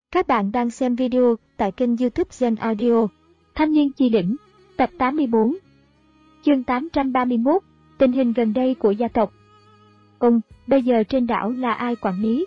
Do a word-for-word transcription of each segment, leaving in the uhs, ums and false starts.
Các bạn đang xem video tại kênh YouTube Gen Audio. Thanh niên chi lĩnh, tập tám mươi tư. Chương tám trăm ba mươi mốt, tình hình gần đây của gia tộc. Ừm, bây giờ trên đảo là ai quản lý?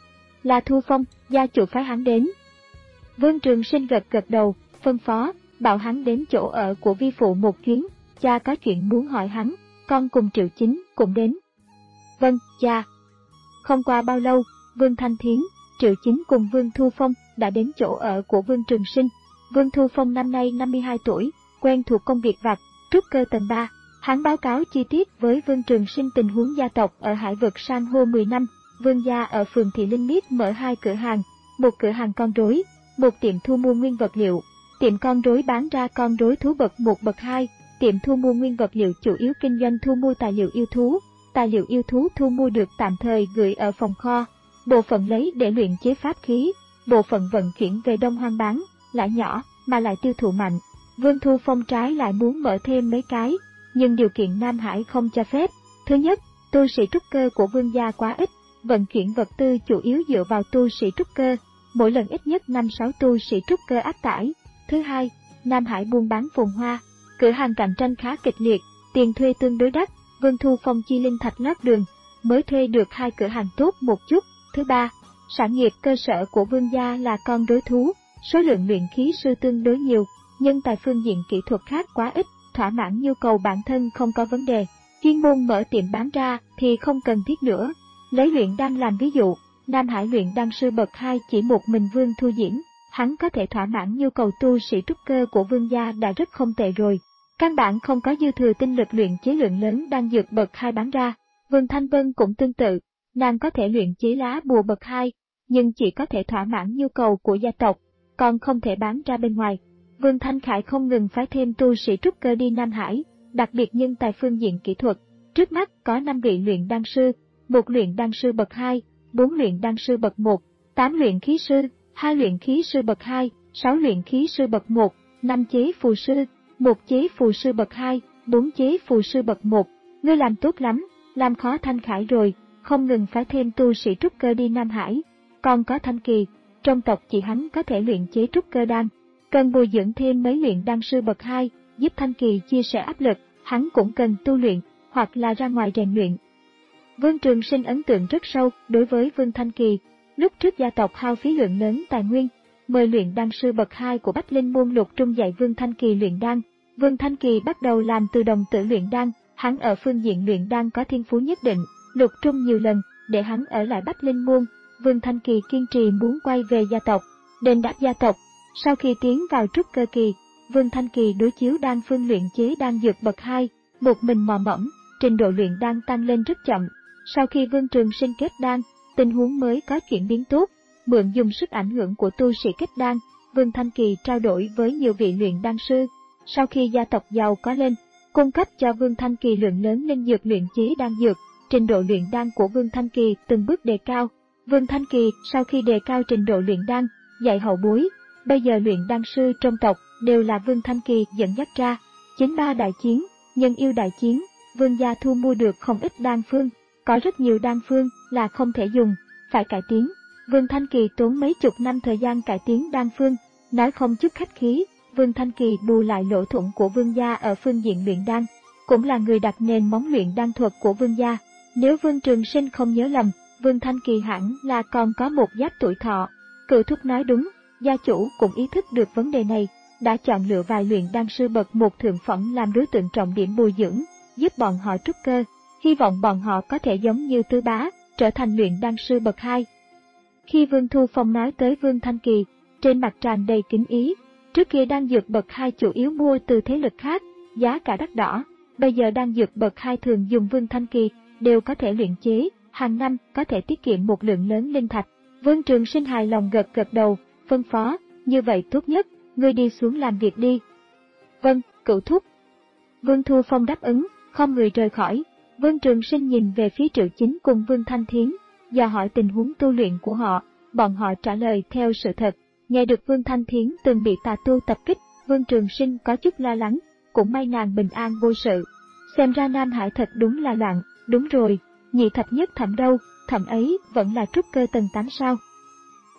Là Thu Phong, gia chủ phái hắn đến. Vương Trường Sinh gật gật đầu, phân phó, bảo hắn đến chỗ ở của vi phụ một chuyến, cha có chuyện muốn hỏi hắn, con cùng Triệu Chính cũng đến. Vâng, cha. Không qua bao lâu, Vương Thanh Thiến, Triệu Chính cùng Vương Thu Phong đã đến chỗ ở của Vương Trường Sinh. Vương Thu Phong năm nay năm mươi hai tuổi, quen thuộc công việc vặt, trúc cơ tầng ba. Hắn báo cáo chi tiết với Vương Trường Sinh tình huống gia tộc ở Hải vực san hô mười năm. Vương gia ở phường Thị Linh Miết mở hai cửa hàng, một cửa hàng con rối, một tiệm thu mua nguyên vật liệu. Tiệm con rối bán ra con rối thú bậc một bậc hai, tiệm thu mua nguyên vật liệu chủ yếu kinh doanh thu mua tài liệu yêu thú. Tài liệu yêu thú thu mua được tạm thời gửi ở phòng kho, bộ phận lấy để luyện chế pháp khí, bộ phận vận chuyển về Đông Hoang bán, lãi nhỏ mà lại tiêu thụ mạnh. Vương Thu Phong trái lại muốn mở thêm mấy cái, nhưng điều kiện Nam Hải không cho phép. Thứ nhất, tu sĩ trúc cơ của Vương gia quá ít, vận chuyển vật tư chủ yếu dựa vào tu sĩ trúc cơ, mỗi lần ít nhất năm sáu tu sĩ trúc cơ áp tải. Thứ hai, Nam Hải buôn bán phồn hoa, cửa hàng cạnh tranh khá kịch liệt, tiền thuê tương đối đắt. Vương Thu Phong chi linh thạch lót đường, mới thuê được hai cửa hàng tốt một chút. Thứ ba, sản nghiệp cơ sở của Vương gia là con rối thú, số lượng luyện khí sư tương đối nhiều, nhưng tại phương diện kỹ thuật khác quá ít, thỏa mãn nhu cầu bản thân không có vấn đề. Chuyên môn mở tiệm bán ra thì không cần thiết nữa. Lấy luyện đan làm ví dụ, Nam Hải luyện đan sư bậc hai chỉ một mình Vương Thu Diễm, hắn có thể thỏa mãn nhu cầu tu sĩ trúc cơ của Vương gia đã rất không tệ rồi. Căn bản không có dư thừa tinh lực luyện chế lượng lớn đan dược bậc hai bán ra. Vương Thanh Vân cũng tương tự, nàng có thể luyện chế lá bùa bậc hai, nhưng chỉ có thể thỏa mãn nhu cầu của gia tộc, còn không thể bán ra bên ngoài. Vương Thanh Khải không ngừng phái thêm tu sĩ trúc cơ đi Nam Hải, đặc biệt nhân tài phương diện kỹ thuật. Trước mắt có năm vị luyện đan sư, một luyện đan sư bậc hai, bốn luyện đan sư bậc một, tám luyện khí sư, hai luyện khí sư bậc hai, sáu luyện khí sư bậc một, năm chế phù sư, một chế phù sư bậc hai, bốn chế phù sư bậc một. Ngươi làm tốt lắm, làm khó Thanh Khải rồi, không ngừng phái thêm tu sĩ trúc cơ đi Nam Hải. Còn có Thanh Kỳ, trong tộc chỉ hắn có thể luyện chế trúc cơ đan, cần bồi dưỡng thêm mấy luyện đan sư bậc hai, giúp Thanh Kỳ chia sẻ áp lực, hắn cũng cần tu luyện, hoặc là ra ngoài rèn luyện. Vương Trường Sinh ấn tượng rất sâu đối với Vương Thanh Kỳ, lúc trước gia tộc hao phí lượng lớn tài nguyên, mời luyện đan sư bậc hai của Bách Linh môn Lục Trung dạy Vương Thanh Kỳ luyện đan. Vương Thanh Kỳ bắt đầu làm từ đồng tử luyện đan, hắn ở phương diện luyện đan có thiên phú nhất định. Lục Trung nhiều lần để hắn ở lại Bách Linh môn, Vương Thanh Kỳ kiên trì muốn quay về gia tộc, đền đáp gia tộc. Sau khi tiến vào trúc cơ kỳ, Vương Thanh Kỳ đối chiếu đan phương luyện chế đan dược bậc hai, một mình mò mẫm, trình độ luyện đan tăng lên rất chậm. Sau khi Vương Trường Sinh kết đan, tình huống mới có chuyển biến tốt. Mượn dùng sức ảnh hưởng của tu sĩ kết đan, Vương Thanh Kỳ trao đổi với nhiều vị luyện đan sư. Sau khi gia tộc giàu có lên, cung cấp cho Vương Thanh Kỳ lượng lớn linh dược luyện chế đan dược, trình độ luyện đan của Vương Thanh Kỳ từng bước đề cao. Vương Thanh Kỳ sau khi đề cao trình độ luyện đan, dạy hậu bối, bây giờ luyện đan sư trong tộc đều là Vương Thanh Kỳ dẫn dắt ra. Chính ba đại chiến, nhân yêu đại chiến, Vương gia thu mua được không ít đan phương, có rất nhiều đan phương là không thể dùng, phải cải tiến. Vương Thanh Kỳ tốn mấy chục năm thời gian cải tiến đan phương, nói không chút khách khí, Vương Thanh Kỳ bù lại lỗ thủng của Vương gia ở phương diện luyện đan, cũng là người đặt nền móng luyện đan thuật của Vương gia. Nếu Vương Trường Sinh không nhớ lầm, Vương Thanh Kỳ hẳn là còn có một giáp tuổi thọ. Cựu thúc nói đúng, gia chủ cũng ý thức được vấn đề này, đã chọn lựa vài luyện đan sư bậc một thượng phẩm làm đối tượng trọng điểm bồi dưỡng, giúp bọn họ trúc cơ, hy vọng bọn họ có thể giống như Tư Bá, trở thành luyện đan sư bậc hai. Khi Vương Thu Phong nói tới Vương Thanh Kỳ, trên mặt tràn đầy kính ý. Trước kia đan dược bậc hai chủ yếu mua từ thế lực khác, giá cả đắt đỏ. Bây giờ đan dược bậc hai thường dùng Vương Thanh Kỳ, đều có thể luyện chế, hàng năm có thể tiết kiệm một lượng lớn linh thạch. Vương Trường Sinh hài lòng gật gật đầu, phân phó, như vậy tốt nhất, ngươi đi xuống làm việc đi. Vâng, cựu thúc. Vương Thu Phong đáp ứng, không người rời khỏi. Vương Trường Sinh nhìn về phía Triệu Chính cùng Vương Thanh Thiến, dò hỏi tình huống tu luyện của họ, bọn họ trả lời theo sự thật. Nghe được Vương Thanh Thiến từng bị tà tu tập kích, Vương Trường Sinh có chút lo lắng, cũng may nàng bình an vô sự. Xem ra Nam Hải thật đúng là loạn, đúng rồi, nhị thập nhất thẩm đâu, thẩm ấy vẫn là trúc cơ tầng tám sao.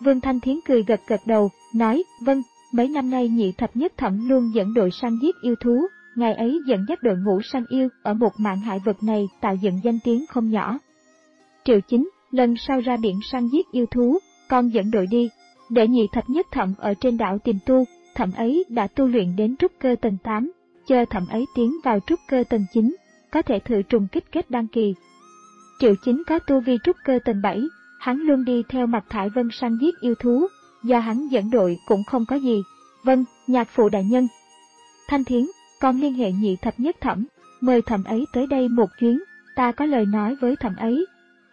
Vương Thanh Thiến cười gật gật đầu, nói, vâng, mấy năm nay Nhị Thập Nhất Thẩm luôn dẫn đội săn giết yêu thú, ngày ấy dẫn dắt đội ngũ săn yêu ở một mạn hại vực này tạo dựng danh tiếng không nhỏ. Triệu Chính, lần sau ra biển săn giết yêu thú, con dẫn đội đi, để Nhị Thập Nhất Thẩm ở trên đảo tìm tu, Thẩm ấy đã tu luyện đến trúc cơ tầng tám, chờ Thẩm ấy tiến vào trúc cơ tầng chín, có thể thử trùng kích kết đăng kỳ. Triệu Chính có tu vi trúc cơ tầng bảy, hắn luôn đi theo Mạc Thải Vân săn giết yêu thú, do hắn dẫn đội cũng không có gì. Vâng, nhạc phụ đại nhân. Thanh Thiến, con liên hệ Nhị Thập Nhất Thẩm, mời Thẩm ấy tới đây một chuyến, ta có lời nói với Thẩm ấy.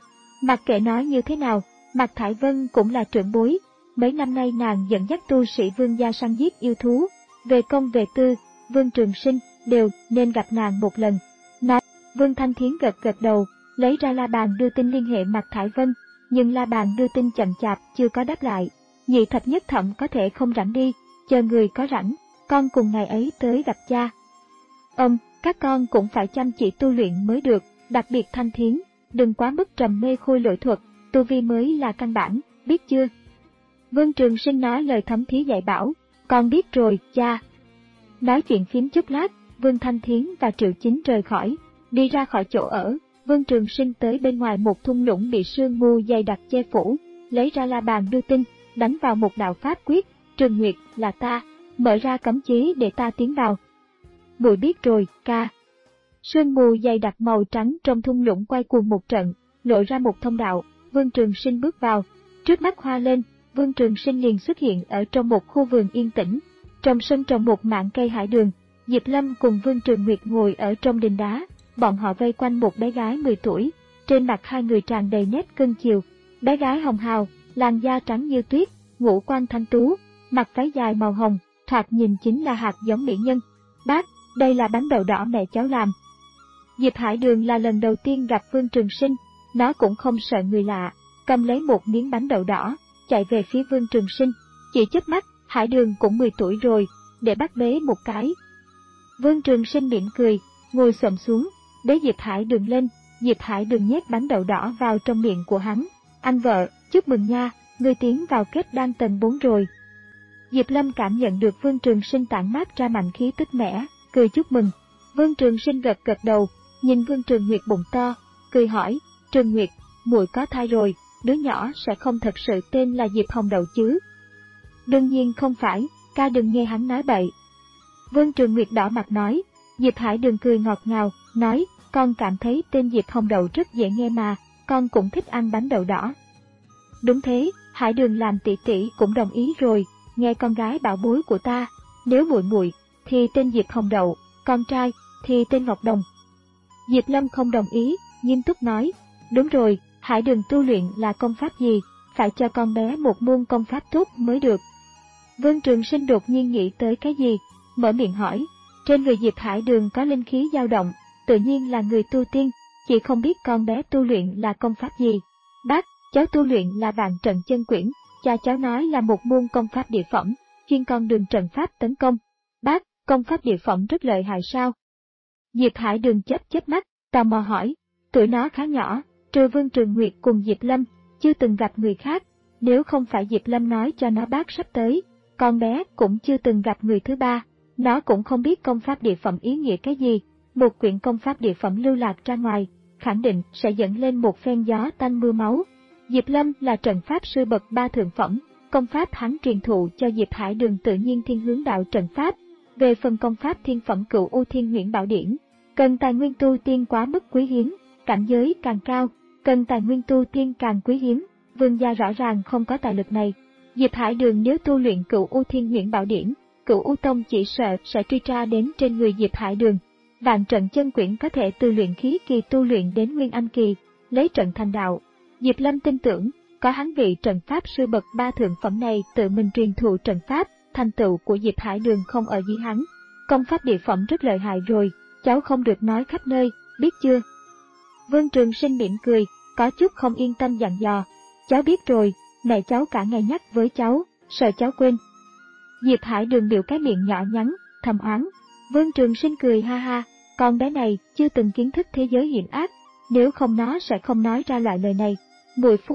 Mặc kệ nói như thế nào, Mạc Thải Vân cũng là trưởng bối, mấy năm nay nàng dẫn dắt tu sĩ Vương gia săn giết yêu thú, về công về tư, Vương Trường Sinh đều nên gặp nàng một lần. Nói, Vương Thanh Thiến gật gật đầu, lấy ra la bàn đưa tin liên hệ Mạc Thải Vân, nhưng la bàn đưa tin chậm chạp chưa có đáp lại. Nhị Thập Nhất Thẩm có thể không rảnh đi, chờ người có rảnh, con cùng ngày ấy tới gặp cha. Ông, các con cũng phải chăm chỉ tu luyện mới được, đặc biệt Thanh Thiến, đừng quá mức trầm mê khôi lỗi thuật, tu vi mới là căn bản, biết chưa? Vương Trường Sinh nói lời thấm thía dạy bảo, con biết rồi, cha. Nói chuyện phím chút lát, Vương Thanh Thiến và Triệu Chính rời khỏi, đi ra khỏi chỗ ở, Vương Trường Sinh tới bên ngoài một thung lũng bị sương mù dày đặc che phủ, lấy ra la bàn đưa tin, đánh vào một đạo pháp quyết, Trường Nguyệt là ta, mở ra cấm chế để ta tiến vào. Muội biết rồi, ca. Sương mù dày đặc màu trắng trong thung lũng quay cuồng một trận, lộ ra một thông đạo, Vương Trường Sinh bước vào, trước mắt hoa lên, Vương Trường Sinh liền xuất hiện ở trong một khu vườn yên tĩnh, trong sân trồng một mảng cây hải đường, Diệp Lâm cùng Vương Trường Nguyệt ngồi ở trong đình đá, bọn họ vây quanh một bé gái mười tuổi, trên mặt hai người tràn đầy nét cưng chiều, bé gái hồng hào, làn da trắng như tuyết, ngũ quan thanh tú, mặc váy dài màu hồng, thoạt nhìn chính là hạt giống mỹ nhân. Bác, đây là bánh đậu đỏ mẹ cháu làm. Diệp Hải Đường là lần đầu tiên gặp Vương Trường Sinh, nó cũng không sợ người lạ, cầm lấy một miếng bánh đậu đỏ, chạy về phía Vương Trường Sinh, chỉ chớp mắt, Hải Đường cũng mười tuổi rồi, để bắt bế một cái. Vương Trường Sinh mỉm cười, ngồi xổm xuống, bế Diệp Hải Đường lên, Diệp Hải Đường nhét bánh đậu đỏ vào trong miệng của hắn. Anh vợ, chúc mừng nha, ngươi tiến vào kết đan tầng bốn rồi. Diệp Lâm cảm nhận được Vương Trường Sinh tản mát ra mạnh khí tức mẻ, cười chúc mừng. Vương Trường Sinh gật gật đầu, nhìn Vương Trường Nguyệt bụng to, cười hỏi, Trường Nguyệt, muội có thai rồi, đứa nhỏ sẽ không thật sự tên là Diệp Hồng Đậu chứ? Đương nhiên không phải, ca đừng nghe hắn nói bậy. Vương Trường Nguyệt đỏ mặt nói, Diệp Hải Đường cười ngọt ngào, nói, con cảm thấy tên Diệp Hồng Đậu rất dễ nghe mà, con cũng thích ăn bánh đậu đỏ. Đúng thế, Hải Đường làm tỷ tỷ cũng đồng ý rồi, nghe con gái bảo bối của ta, nếu muội muội thì tên Diệp Hồng Đậu, con trai thì tên Ngọc Đồng. Diệp Lâm không đồng ý, nghiêm túc nói, đúng rồi, Hải Đường tu luyện là công pháp gì, phải cho con bé một môn công pháp tốt mới được. Vương Trường Sinh đột nhiên nghĩ tới cái gì, mở miệng hỏi, trên người Diệp Hải Đường có linh khí dao động, tự nhiên là người tu tiên, chỉ không biết con bé tu luyện là công pháp gì. Bác, cháu tu luyện là Vạn Trận Chân Quyển, cha cháu nói là một môn công pháp địa phẩm, chuyên con đường trận pháp tấn công. Bác, công pháp địa phẩm rất lợi hại sao? Diệp Hải Đường chớp chớp mắt, tò mò hỏi, tuổi nó khá nhỏ, trừ Vương Trường Nguyệt cùng Diệp Lâm, chưa từng gặp người khác, nếu không phải Diệp Lâm nói cho nó bác sắp tới, con bé cũng chưa từng gặp người thứ ba, nó cũng không biết công pháp địa phẩm ý nghĩa cái gì, một quyển công pháp địa phẩm lưu lạc ra ngoài, khẳng định sẽ dẫn lên một phen gió tanh mưa máu. Diệp Lâm là trận pháp sư bậc ba thượng phẩm, công pháp hắn truyền thụ cho Diệp Hải Đường tự nhiên thiên hướng đạo trận pháp. Về phần công pháp thiên phẩm Cửu U Thiên Huyễn Bảo Điển, cần tài nguyên tu tiên quá mức quý hiếm, cảnh giới càng cao, cần tài nguyên tu tiên càng quý hiếm, Vương gia rõ ràng không có tài lực này. Diệp Hải Đường nếu tu luyện Cửu U Thiên Huyễn Bảo Điển, Cửu U Tông chỉ sợ sẽ truy tra đến trên người Diệp Hải Đường. Vạn Trận Chân Quyển có thể từ luyện khí kỳ tu luyện đến nguyên anh kỳ, lấy trận thành đạo. Diệp Lâm tin tưởng, có hắn vị trận pháp sư bậc ba thượng phẩm này tự mình truyền thụ trận pháp, thành tựu của Diệp Hải Đường không ở dưới hắn. Công pháp địa phẩm rất lợi hại rồi, cháu không được nói khắp nơi, biết chưa? Vương Trường Sinh mỉm cười, có chút không yên tâm dặn dò, cháu biết rồi, mẹ cháu cả ngày nhắc với cháu, sợ cháu quên. Diệp Hải Đường biểu cái miệng nhỏ nhắn, thầm oán. Vương Trường Sinh cười ha ha, con bé này chưa từng kiến thức thế giới hiểm ác, nếu không nó sẽ không nói ra loại lời này. Muội phu,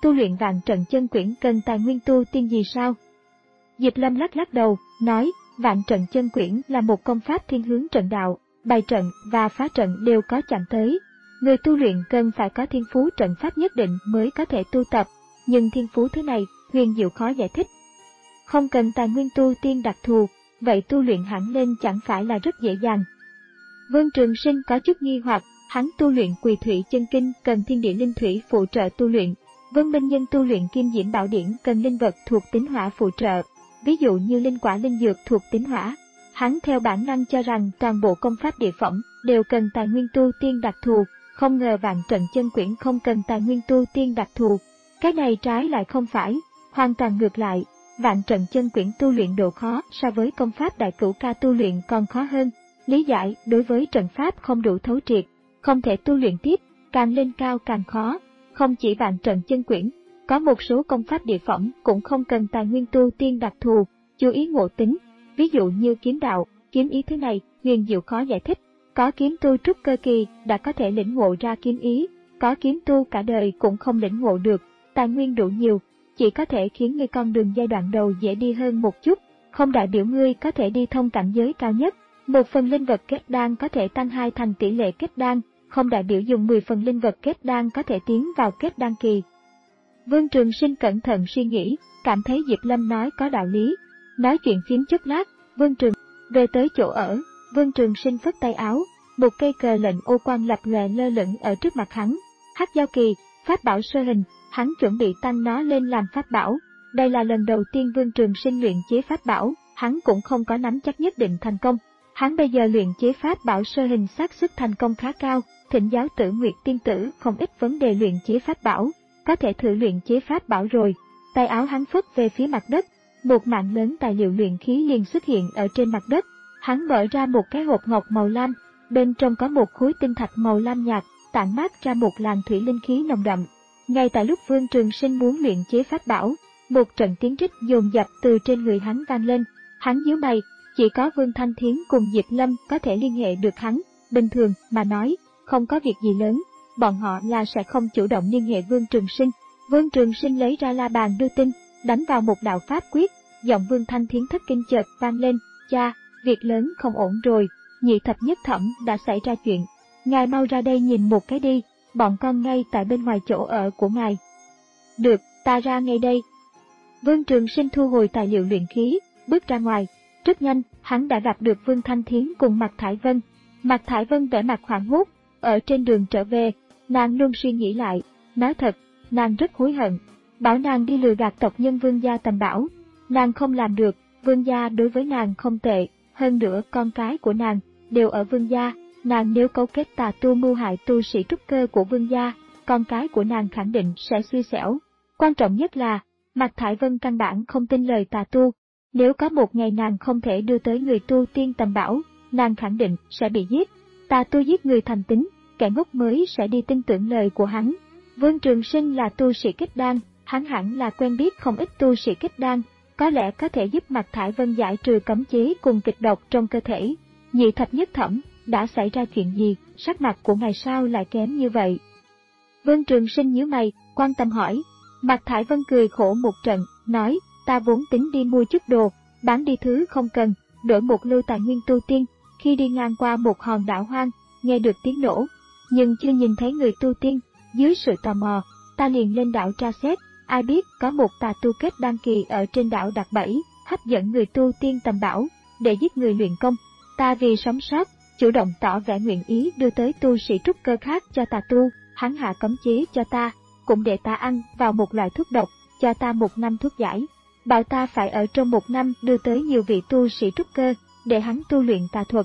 tu luyện vạn trận chân quyển cần tài nguyên tu tiên gì sao? Diệp Lâm lắc lắc đầu, nói, vạn trận chân quyển là một công pháp thiên hướng trận đạo, bài trận và phá trận đều có chạm tới. Người tu luyện cần phải có thiên phú trận pháp nhất định mới có thể tu tập, nhưng thiên phú thứ này, huyền diệu khó giải thích. Không cần tài nguyên tu tiên đặc thù, vậy tu luyện hẳn lên chẳng phải là rất dễ dàng. Vương Trường Sinh có chút nghi hoặc, hắn tu luyện Quỳ Thủy Chân Kinh cần thiên địa linh thủy phụ trợ tu luyện. Vân Minh Nhân tu luyện Kim Diễm Bảo Điển cần linh vật thuộc tính hỏa phụ trợ, ví dụ như linh quả linh dược thuộc tính hỏa. Hắn theo bản năng cho rằng toàn bộ công pháp địa phẩm đều cần tài nguyên tu tiên đặc thù, không ngờ vạn trận chân quyển không cần tài nguyên tu tiên đặc thù. Cái này trái lại không phải, hoàn toàn ngược lại, vạn trận chân quyển tu luyện độ khó so với công pháp đại cửu ca tu luyện còn khó hơn. Lý giải đối với trận pháp không đủ thấu triệt, không thể tu luyện tiếp, càng lên cao càng khó. Không chỉ vạn trận chân quyển, có một số công pháp địa phẩm cũng không cần tài nguyên tu tiên đặc thù, chú ý ngộ tính. Ví dụ như kiếm đạo, kiếm ý thứ này, huyền diệu khó giải thích. Có kiếm tu trúc cơ kỳ đã có thể lĩnh ngộ ra kiếm ý, có kiếm tu cả đời cũng không lĩnh ngộ được. Tài nguyên đủ nhiều, chỉ có thể khiến ngươi con đường giai đoạn đầu dễ đi hơn một chút, không đại biểu ngươi có thể đi thông cảnh giới cao nhất. Một phần linh vật kết đan có thể tăng hai thành tỷ lệ kết đan, không đại biểu dùng mười phần linh vật kết đan có thể tiến vào kết đan kỳ. Vương Trường Sinh cẩn thận suy nghĩ, cảm thấy Diệp Lâm nói có đạo lý. Nói chuyện phím chốc lát, Vương Trường về tới chỗ ở, Vương Trường Sinh phất tay áo, một cây cờ lệnh ô quang lập lòe lơ lửng ở trước mặt hắn. Hắc giao kỳ, pháp bảo sơ hình, hắn chuẩn bị tăng nó lên làm pháp bảo. Đây là lần đầu tiên Vương Trường Sinh luyện chế pháp bảo, hắn cũng không có nắm chắc nhất định thành công. Hắn bây giờ luyện chế pháp bảo sơ hình xác suất thành công khá cao, thỉnh giáo tử Nguyệt Tiên Tử không ít vấn đề luyện chế pháp bảo, có thể thử luyện chế pháp bảo rồi. Tay áo hắn phất về phía mặt đất, một mảng lớn tài liệu luyện khí liền xuất hiện ở trên mặt đất. Hắn mở ra một cái hộp ngọc màu lam, bên trong có một khối tinh thạch màu lam nhạt, tản mát ra một làn thủy linh khí nồng đậm. Ngay tại lúc Vương Trường Sinh muốn luyện chế pháp bảo, một trận tiếng rít dồn dập từ trên người hắn vang lên. Hắn nhíu mày, chỉ có Vương Thanh Thiến cùng Diệp Lâm có thể liên hệ được hắn. Bình thường mà nói, không có việc gì lớn, bọn họ là sẽ không chủ động liên hệ Vương Trường Sinh. Vương Trường Sinh lấy ra la bàn đưa tin, đánh vào một đạo pháp quyết, giọng Vương Thanh Thiến thất kinh chợt vang lên, cha, việc lớn không ổn rồi, nhị thập nhất thẩm đã xảy ra chuyện. Ngài mau ra đây nhìn một cái đi, bọn con ngay tại bên ngoài chỗ ở của ngài. Được, ta ra ngay đây. Vương Trường Sinh thu hồi tài liệu luyện khí, bước ra ngoài. Rất nhanh, hắn đã gặp được Vương Thanh Thiến cùng Mạc Thải Vân. Mạc Thải Vân vẻ mặt hoảng hốt, ở trên đường trở về, nàng luôn suy nghĩ lại, nói thật, nàng rất hối hận, bảo nàng đi lừa gạt tộc nhân Vương gia Tầm Bảo. Nàng không làm được, Vương gia đối với nàng không tệ, hơn nữa con cái của nàng đều ở Vương gia, nàng nếu cấu kết tà tu mưu hại tu sĩ trúc cơ của Vương gia, con cái của nàng khẳng định sẽ xui xẻo. Quan trọng nhất là, Mạc Thải Vân căn bản không tin lời tà tu. Nếu có một ngày nàng không thể đưa tới người tu tiên Tầm Bảo, nàng khẳng định sẽ bị giết. Tà tu giết người thành tính, kẻ ngốc mới sẽ đi tin tưởng lời của hắn. Vương Trường Sinh là tu sĩ kết đan, hắn hẳn là quen biết không ít tu sĩ kết đan, có lẽ có thể giúp Mạc Thải Vân giải trừ cấm chế cùng kịch độc trong cơ thể. Nhị thập nhất thẩm, đã xảy ra chuyện gì, sắc mặt của ngài sao lại kém như vậy? Vương Trường Sinh nhíu mày, quan tâm hỏi. Mạc Thải Vân cười khổ một trận, nói, ta vốn tính đi mua chút đồ, bán đi thứ không cần, đổi một lưu tài nguyên tu tiên. Khi đi ngang qua một hòn đảo hoang, nghe được tiếng nổ, nhưng chưa nhìn thấy người tu tiên. Dưới sự tò mò, ta liền lên đảo tra xét, ai biết có một tà tu kết đan kỳ ở trên đảo đặt bẫy, hấp dẫn người tu tiên Tầm Bảo, để giết người luyện công. Ta vì sống sót, chủ động tỏ vẻ nguyện ý đưa tới tu sĩ trúc cơ khác cho tà tu, hắn hạ cấm chế cho ta, cũng để ta ăn vào một loại thuốc độc, cho ta một năm thuốc giải. Bảo ta phải ở trong một năm đưa tới nhiều vị tu sĩ trúc cơ, để hắn tu luyện tà thuật.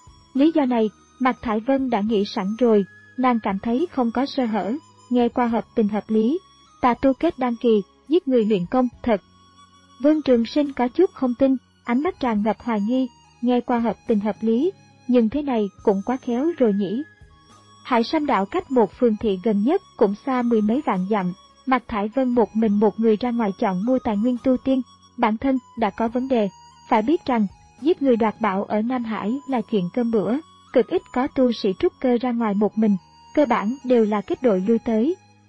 Lý do này, Mạc Thải Vân đã nghĩ sẵn rồi, nàng cảm thấy không có sơ hở, nghe qua hợp tình hợp lý. Tà tu kết đan kỳ, giết người luyện công, thật. Vương Trường Sinh có chút không tin, ánh mắt tràn ngập hoài nghi, nghe qua hợp tình hợp lý, nhưng thế này cũng quá khéo rồi nhỉ. Hải Sâm Đạo cách một phường thị gần nhất cũng xa mười mấy vạn dặm. Mạc Thải Vân một mình một người ra ngoài chọn mua tài nguyên tu tiên, bản thân đã có vấn đề. Phải biết rằng, giết người đoạt bảo ở Nam Hải là chuyện cơm bữa, cực ít có tu sĩ trúc cơ ra ngoài một mình, cơ bản đều là kết đội lui tới.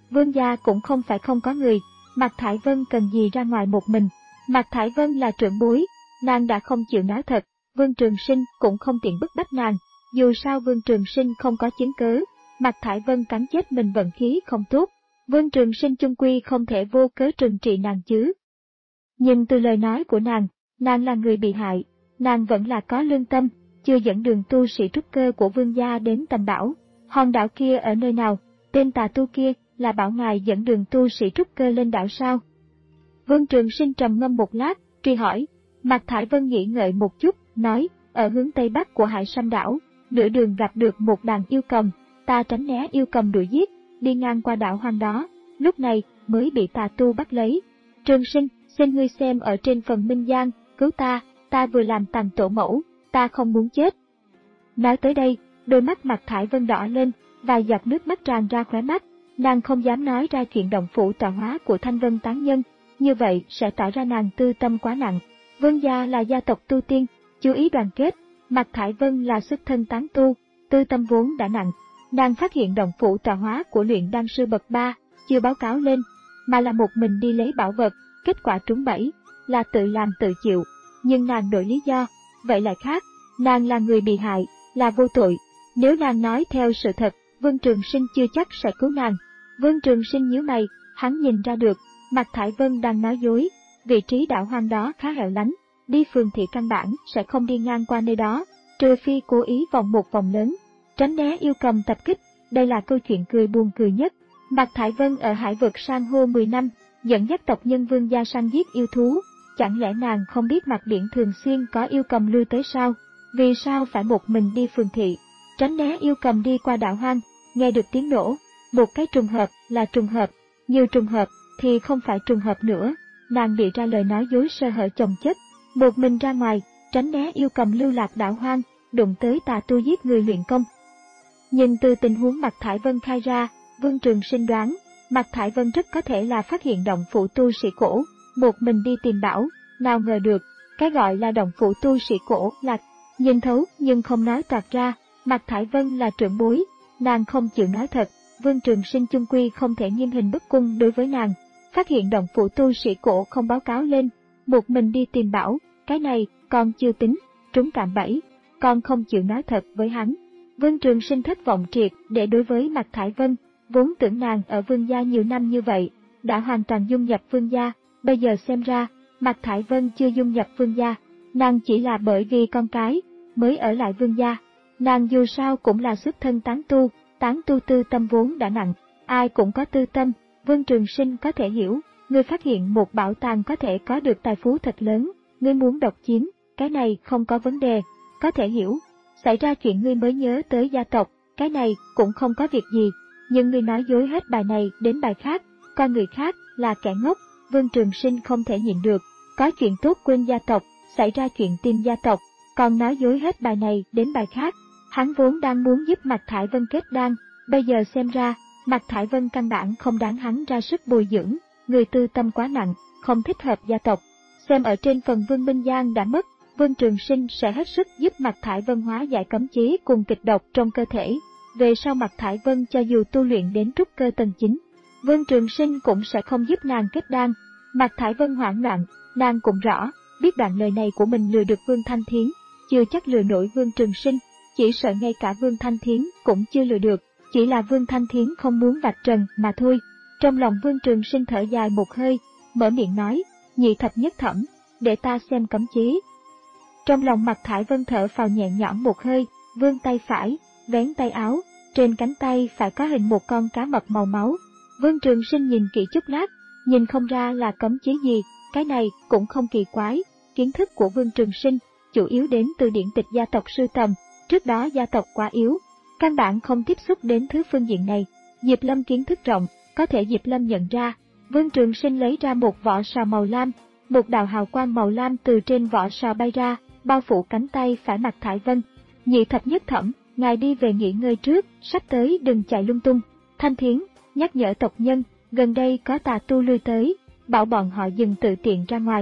Vương gia cũng không phải không có người, Mạc Thải Vân cần gì ra ngoài một mình. Mạc Thải Vân là trưởng bối, nàng đã không chịu nói thật, Vương Trường Sinh cũng không tiện bức bách nàng. Dù sao Vương Trường Sinh không có chứng cớ, Mạc Thải Vân cắn chết mình vận khí không tốt. Vương Trường Sinh chung quy không thể vô cớ trừng trị nàng chứ. Nhưng từ lời nói của nàng, nàng là người bị hại, nàng vẫn là có lương tâm, chưa dẫn đường tu sĩ trúc cơ của Vương gia đến Tầm Bảo. Hòn đảo kia ở nơi nào? Tên tà tu kia là bảo ngài dẫn đường tu sĩ trúc cơ lên đảo sao? Vương Trường Sinh trầm ngâm một lát, truy hỏi. Mạc Thải Vân nghĩ ngợi một chút, nói, ở hướng tây bắc của Hải Sâm đảo, nửa đường gặp được một đàn yêu cầm, ta tránh né yêu cầm đuổi giết, đi ngang qua đảo hoang đó, lúc này mới bị tà tu bắt lấy. Trường Sinh, xin ngươi xem ở trên phần Minh Giang, cứu ta, ta vừa làm tàn tổ mẫu, ta không muốn chết. Nói tới đây, đôi mắt Mạc Thải Vân đỏ lên, vài giọt nước mắt tràn ra khóe mắt, nàng không dám nói ra chuyện động phủ tọa hóa của Thanh Vân tán nhân, như vậy sẽ tỏ ra nàng tư tâm quá nặng. Vương gia là gia tộc tu tiên, chú ý đoàn kết, Mạc Thải Vân là xuất thân tán tu, tư tâm vốn đã nặng. Nàng phát hiện động phủ tọa hóa của luyện đan sư bậc ba, chưa báo cáo lên, mà là một mình đi lấy bảo vật, kết quả trúng bẫy, là tự làm tự chịu. Nhưng nàng đổi lý do, vậy lại khác, nàng là người bị hại, là vô tội. Nếu nàng nói theo sự thật, Vương Trường Sinh chưa chắc sẽ cứu nàng. Vương Trường Sinh nhíu mày, hắn nhìn ra được, Mạc Thải Vân đang nói dối, vị trí đảo hoang đó khá hẻo lánh, đi phường thị căn bản sẽ không đi ngang qua nơi đó, trừ phi cố ý vòng một vòng lớn, tránh né yêu cầm tập kích. Đây là câu chuyện cười buồn cười nhất. Mạc Thải Vân ở hải vực san hô mười năm, dẫn dắt tộc nhân Vương gia săn giết yêu thú, chẳng lẽ nàng không biết mặt biển thường xuyên có yêu cầm lui tới sao? Vì sao phải một mình đi phường thị, tránh né yêu cầm đi qua đảo hoang? Nghe được tiếng nổ, một cái trùng hợp là trùng hợp, nhiều trùng hợp thì không phải trùng hợp nữa. Nàng bị ra lời nói dối sơ hở chồng chất, một mình ra ngoài, tránh né yêu cầm lưu lạc đảo hoang, đụng tới tà tu giết người luyện công. Nhưng từ tình huống Mạc Thải Vân khai ra, Vương Trường Sinh đoán, Mạc Thải Vân rất có thể là phát hiện động phủ tu sĩ cổ, một mình đi tìm bảo, nào ngờ được, cái gọi là động phủ tu sĩ cổ là nhìn thấu nhưng không nói toạc ra. Mạc Thải Vân là trưởng bối, nàng không chịu nói thật, Vương Trường Sinh chung quy không thể nghiêm hình bức cung đối với nàng. Phát hiện động phủ tu sĩ cổ không báo cáo lên, một mình đi tìm bảo, cái này còn chưa tính, trúng cạm bẫy, còn không chịu nói thật với hắn. Vương Trường Sinh thất vọng triệt để đối với Mạc Thải Vân, vốn tưởng nàng ở Vương gia nhiều năm như vậy, đã hoàn toàn dung nhập Vương gia, bây giờ xem ra, Mạc Thải Vân chưa dung nhập Vương gia, nàng chỉ là bởi vì con cái mới ở lại Vương gia. Nàng dù sao cũng là xuất thân tán tu, tán tu tư tâm vốn đã nặng, ai cũng có tư tâm. Vương Trường Sinh có thể hiểu, ngươi phát hiện một bảo tàng có thể có được tài phú thật lớn, ngươi muốn độc chiếm, cái này không có vấn đề, có thể hiểu. Xảy ra chuyện ngươi mới nhớ tới gia tộc, cái này cũng không có việc gì, nhưng ngươi nói dối hết bài này đến bài khác, coi người khác là kẻ ngốc. Vương Trường Sinh không thể nhịn được, có chuyện tốt quên gia tộc, xảy ra chuyện tin gia tộc, còn nói dối hết bài này đến bài khác. Hắn vốn đang muốn giúp Mạc Thải Vân kết đan, bây giờ xem ra, Mạc Thải Vân căn bản không đáng hắn ra sức bồi dưỡng, người tư tâm quá nặng, không thích hợp gia tộc. Xem ở trên phần Vương Minh Giang đã mất, Vương Trường Sinh sẽ hết sức giúp Mạc Thải Vân hóa giải cấm chế cùng kịch độc trong cơ thể. Về sau Mạc Thải Vân cho dù tu luyện đến trúc cơ tầng chín, Vương Trường Sinh cũng sẽ không giúp nàng kết đan. Mạc Thải Vân hoảng loạn, nàng cũng rõ, biết đoạn lời này của mình lừa được Vương Thanh Thiến, chưa chắc lừa nổi Vương Trường Sinh, chỉ sợ ngay cả Vương Thanh Thiến cũng chưa lừa được, chỉ là Vương Thanh Thiến không muốn vạch trần mà thôi. Trong lòng Vương Trường Sinh thở dài một hơi, mở miệng nói, nhị thập nhất thẩm, để ta xem cấm chế. Trong lòng Mạc Thải Vân thở phào nhẹ nhõm một hơi, vươn tay phải, vén tay áo, trên cánh tay phải có hình một con cá mập màu máu. Vương Trường Sinh nhìn kỹ chút lát, nhìn không ra là cấm chế gì, cái này cũng không kỳ quái, kiến thức của Vương Trường Sinh chủ yếu đến từ điển tịch gia tộc sưu tầm, trước đó gia tộc quá yếu, căn bản không tiếp xúc đến thứ phương diện này. Diệp Lâm kiến thức rộng, có thể Diệp Lâm nhận ra. Vương Trường Sinh lấy ra một vỏ sò màu lam, một đạo hào quang màu lam từ trên vỏ sò bay ra, bao phủ cánh tay phải Mạc Thải Vân. Nhị thập nhất thẩm, ngài đi về nghỉ ngơi trước, sắp tới đừng chạy lung tung. Thanh Thiến nhắc nhở tộc nhân, gần đây có tà tu lui tới, bảo bọn họ dừng tự tiện ra ngoài.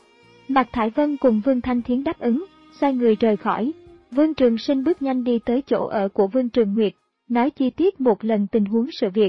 Mạc Thải Vân cùng Vương Thanh Thiến đáp ứng, xoay người rời khỏi. Vương Trường Sinh bước nhanh đi tới chỗ ở của Vương Trường Nguyệt, nói chi tiết một lần tình huống sự việc.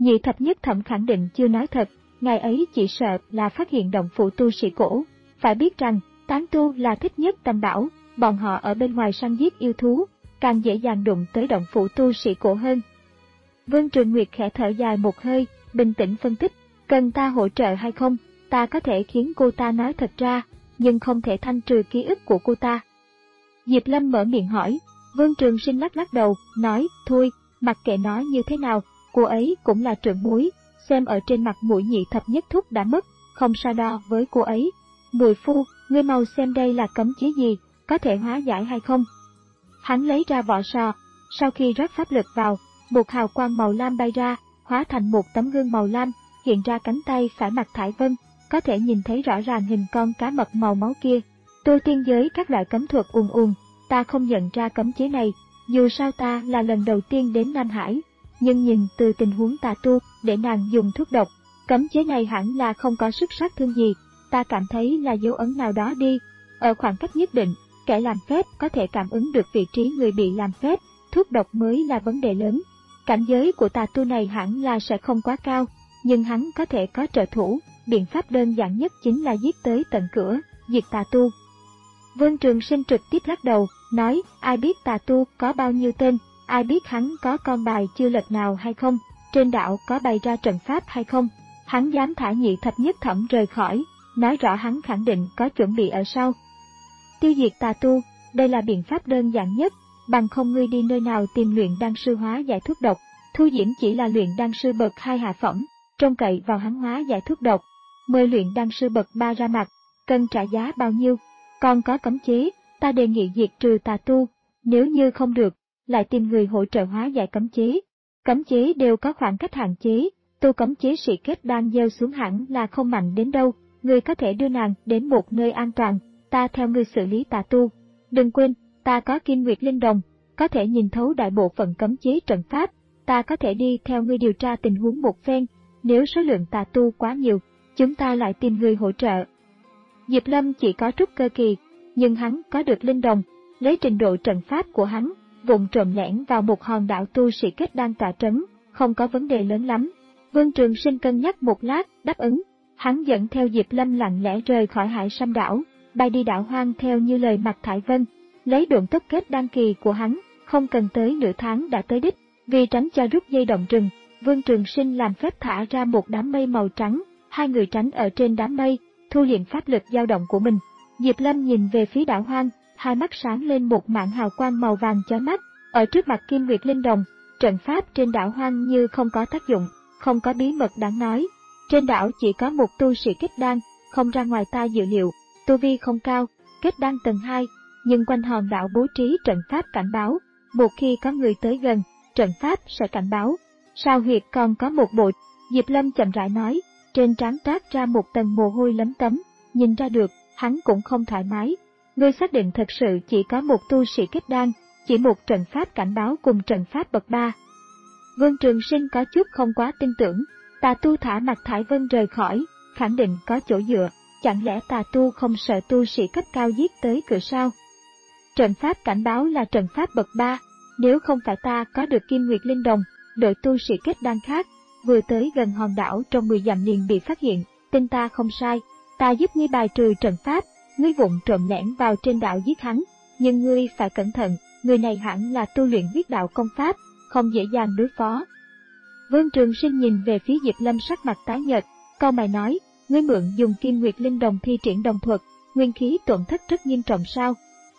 Nhị thập nhất thẩm khẳng định chưa nói thật, ngài ấy chỉ sợ là phát hiện động phủ tu sĩ cổ. Phải biết rằng, tán tu là thích nhất tam bảo, bọn họ ở bên ngoài săn giết yêu thú, càng dễ dàng đụng tới động phủ tu sĩ cổ hơn. Vương Trường Nguyệt khẽ thở dài một hơi, bình tĩnh phân tích, cần ta hỗ trợ hay không, ta có thể khiến cô ta nói thật ra, nhưng không thể thanh trừ ký ức của cô ta. Diệp Lâm mở miệng hỏi, Vương Trường Sinh lắc lắc đầu, nói, thôi, mặc kệ nói như thế nào, cô ấy cũng là trưởng bối, xem ở trên mặt mũi nhị thập nhất thúc đã mất, không so đo với cô ấy. Muội phu, ngươi mau xem đây là cấm chế gì, có thể hóa giải hay không? Hắn lấy ra vỏ sò, sau khi rót pháp lực vào, một hào quang màu lam bay ra, hóa thành một tấm gương màu lam, hiện ra cánh tay phải Mạc Thải Vân, có thể nhìn thấy rõ ràng hình con cá mập màu máu kia. Tôi tiên giới các loại cấm thuật ùn ùn, ta không nhận ra cấm chế này, dù sao ta là lần đầu tiên đến Nam Hải, nhưng nhìn từ tình huống tà tu, để nàng dùng thuốc độc, cấm chế này hẳn là không có sức sát thương gì, ta cảm thấy là dấu ấn nào đó đi. Ở khoảng cách nhất định, kẻ làm phép có thể cảm ứng được vị trí người bị làm phép, thuốc độc mới là vấn đề lớn. Cảnh giới của tà tu này hẳn là sẽ không quá cao, nhưng hắn có thể có trợ thủ, biện pháp đơn giản nhất chính là giết tới tận cửa, diệt tà tu. Vương Trường Sinh trực tiếp lắc đầu, nói, ai biết tà tu có bao nhiêu tên, ai biết hắn có con bài chưa lật nào hay không, trên đảo có bày ra trận pháp hay không, hắn dám thả nhị thập nhất thẩm rời khỏi, nói rõ hắn khẳng định có chuẩn bị ở sau. Tiêu diệt tà tu, đây là biện pháp đơn giản nhất, bằng không ngươi đi nơi nào tìm luyện đan sư hóa giải thuốc độc, Thu Diễm chỉ là luyện đan sư bậc hai hạ phẩm, trông cậy vào hắn hóa giải thuốc độc, mời luyện đan sư bậc ba ra mặt, cần trả giá bao nhiêu, còn có cấm chế, ta đề nghị diệt trừ tà tu, nếu như không được, lại tìm người hỗ trợ hóa giải cấm chế. Cấm chế đều có khoảng cách hạn chế, tu cấm chế sĩ kết đan gieo xuống hẳn là không mạnh đến đâu, ngươi có thể đưa nàng đến một nơi an toàn, ta theo ngươi xử lý tà tu. Đừng quên, ta có Kim Nguyệt Linh Đồng, có thể nhìn thấu đại bộ phận cấm chế trận pháp, ta có thể đi theo ngươi điều tra tình huống một phen, nếu số lượng tà tu quá nhiều, chúng ta lại tìm người hỗ trợ. Diệp Lâm chỉ có trúc cơ kỳ, nhưng hắn có được linh đồng, lấy trình độ trận pháp của hắn, vụng trộm lẻn vào một hòn đảo tu sĩ kết đan tọa trấn, không có vấn đề lớn lắm. Vương Trường Sinh cân nhắc một lát, đáp ứng, hắn dẫn theo Diệp Lâm lặng lẽ rời khỏi Hải Sâm đảo, bay đi đảo hoang theo như lời Mạc Thải Vân. Lấy độn tốc kết đan kỳ của hắn, không cần tới nửa tháng đã tới đích, vì tránh cho rút dây động rừng, Vương Trường Sinh làm phép thả ra một đám mây màu trắng, hai người tránh ở trên đám mây, thu liệm pháp lực dao động của mình. Diệp Lâm nhìn về phía đảo hoang, hai mắt sáng lên một mảng hào quang màu vàng chói mắt, ở trước mặt Kim Nguyệt Linh Đồng, trận pháp trên đảo hoang như không có tác dụng, không có bí mật đáng nói. Trên đảo chỉ có một tu sĩ kết đan, không ra ngoài ta dự liệu, tu vi không cao, kết đan tầng hai, nhưng quanh hòn đảo bố trí trận pháp cảnh báo, một khi có người tới gần, trận pháp sẽ cảnh báo. Sao huyệt còn có một bộ, Diệp Lâm chậm rãi nói, trên trán toát ra một tầng mồ hôi lấm tấm, nhìn ra được, hắn cũng không thoải mái. Ngươi xác định thật sự chỉ có một tu sĩ kết đan, chỉ một trận pháp cảnh báo cùng trận pháp bậc ba. Vương Trường Sinh có chút không quá tin tưởng, tà tu thả Mạc Thải Vân rời khỏi, khẳng định có chỗ dựa, chẳng lẽ tà tu không sợ tu sĩ cấp cao giết tới cửa sao? Trận pháp cảnh báo là trận pháp bậc ba, nếu không phải ta có được Kim Nguyệt Linh Đồng, đội tu sĩ kết đan khác, vừa tới gần hòn đảo trong mười dặm liền bị phát hiện, tin ta không sai, ta giúp ngươi bài trừ trận pháp, ngươi vụng trộm lẻn vào trên đảo giết hắn, nhưng ngươi phải cẩn thận, người này hẳn là tu luyện huyết đạo công pháp, không dễ dàng đối phó. Vương Trường Sinh nhìn về phía Diệp Lâm sắc mặt tái nhợt, cau mày nói, ngươi mượn dùng Kim Nguyệt Linh Đồng thi triển đồng thuật, nguyên khí tổn thất rất nghiêm trọng sao?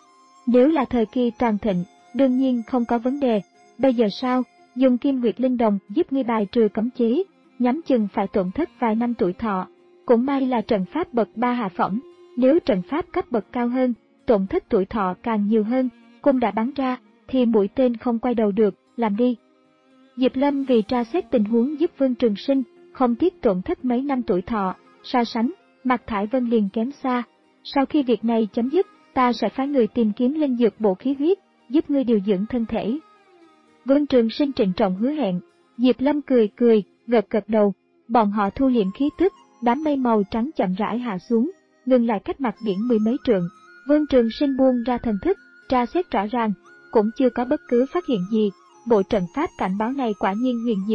Nếu là thời kỳ toàn thịnh, đương nhiên không có vấn đề, bây giờ sao, dùng Kim Nguyệt Linh Đồng giúp ngươi bài trừ cấm chế, nhắm chừng phải tổn thất vài năm tuổi thọ. Cũng may là trận pháp bậc ba hạ phẩm, nếu trận pháp cấp bậc cao hơn, tổn thất tuổi thọ càng nhiều hơn, cung đã bắn ra, thì mũi tên không quay đầu được, làm đi. Diệp Lâm vì tra xét tình huống giúp Vương Trường Sinh, không tiếc tổn thất mấy năm tuổi thọ, so sánh, Mạc Thải Vân liền kém xa. Sau khi việc này chấm dứt, ta sẽ phái người tìm kiếm linh dược bộ khí huyết, giúp ngươi điều dưỡng thân thể. Vương Trường Sinh trịnh trọng hứa hẹn, Diệp Lâm cười cười, gật gật đầu, bọn họ thu liệm khí tức, đám mây màu trắng chậm rãi hạ xuống, ngừng lại cách mặt biển mười mấy trượng. Vương Trường Sinh buông ra thần thức, tra xét rõ ràng, cũng chưa có bất cứ phát hiện gì, bộ trận pháp cảnh báo này quả nhiên huyền diệu,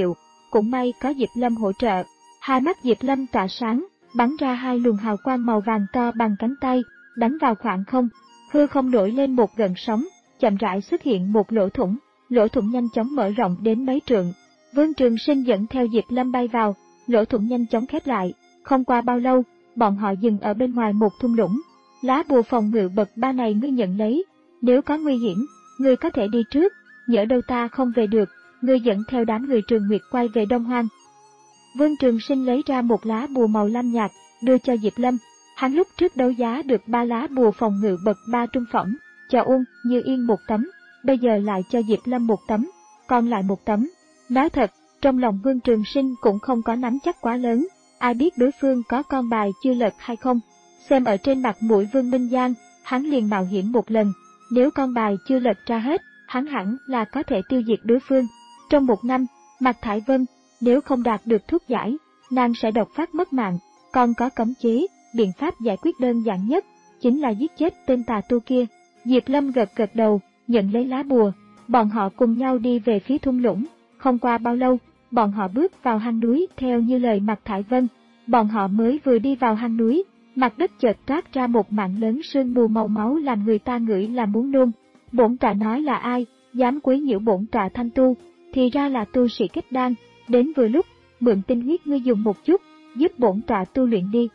cũng may có Diệp Lâm hỗ trợ. Hai mắt Diệp Lâm tỏa sáng, bắn ra hai luồng hào quang màu vàng to bằng cánh tay, đánh vào khoảng không. Hư không nổi lên một gợn sóng, chậm rãi xuất hiện một lỗ thủng, lỗ thủng nhanh chóng mở rộng đến mấy trượng. Vương Trường Sinh dẫn theo Diệp Lâm bay vào, lỗ thủng nhanh chóng khép lại. Không qua bao lâu, bọn họ dừng ở bên ngoài một thung lũng. Lá bùa phòng ngự bậc ba này ngươi nhận lấy, nếu có nguy hiểm, ngươi có thể đi trước, nhỡ đâu ta không về được, ngươi dẫn theo đám người Trường Nguyệt quay về Đông Hoang. Vương Trường Sinh lấy ra một lá bùa màu lam nhạt, đưa cho Diệp Lâm. Hắn lúc trước đấu giá được ba lá bùa phòng ngự bậc ba trung phẩm, cho Uông Như Yên một tấm, bây giờ lại cho Diệp Lâm một tấm, còn lại một tấm. Nói thật, trong lòng Vương Trường Sinh cũng không có nắm chắc quá lớn, ai biết đối phương có con bài chưa lật hay không. Xem ở trên mặt mũi Vương Minh Giang, hắn liền mạo hiểm một lần, nếu con bài chưa lật ra hết, hắn hẳn là có thể tiêu diệt đối phương. Trong một năm, Mạc Thải Vân, nếu không đạt được thuốc giải, nàng sẽ độc phát mất mạng, còn có cấm chế, biện pháp giải quyết đơn giản nhất, chính là giết chết tên tà tu kia. Diệp Lâm gật gật đầu, nhận lấy lá bùa, bọn họ cùng nhau đi về phía thung lũng. Không qua bao lâu, bọn họ bước vào hang núi theo như lời Mạc Thải Vân. Bọn họ mới vừa đi vào hang núi, mặt đất chợt toát ra một mảng lớn sương mù màu máu làm người ta ngửi là muốn nôn. Bổn tọa nói là ai, dám quấy nhiễu bổn tọa thanh tu, thì ra là tu sĩ kết đan, đến vừa lúc, mượn tinh huyết ngươi dùng một chút, giúp bổn tọa tu luyện đi.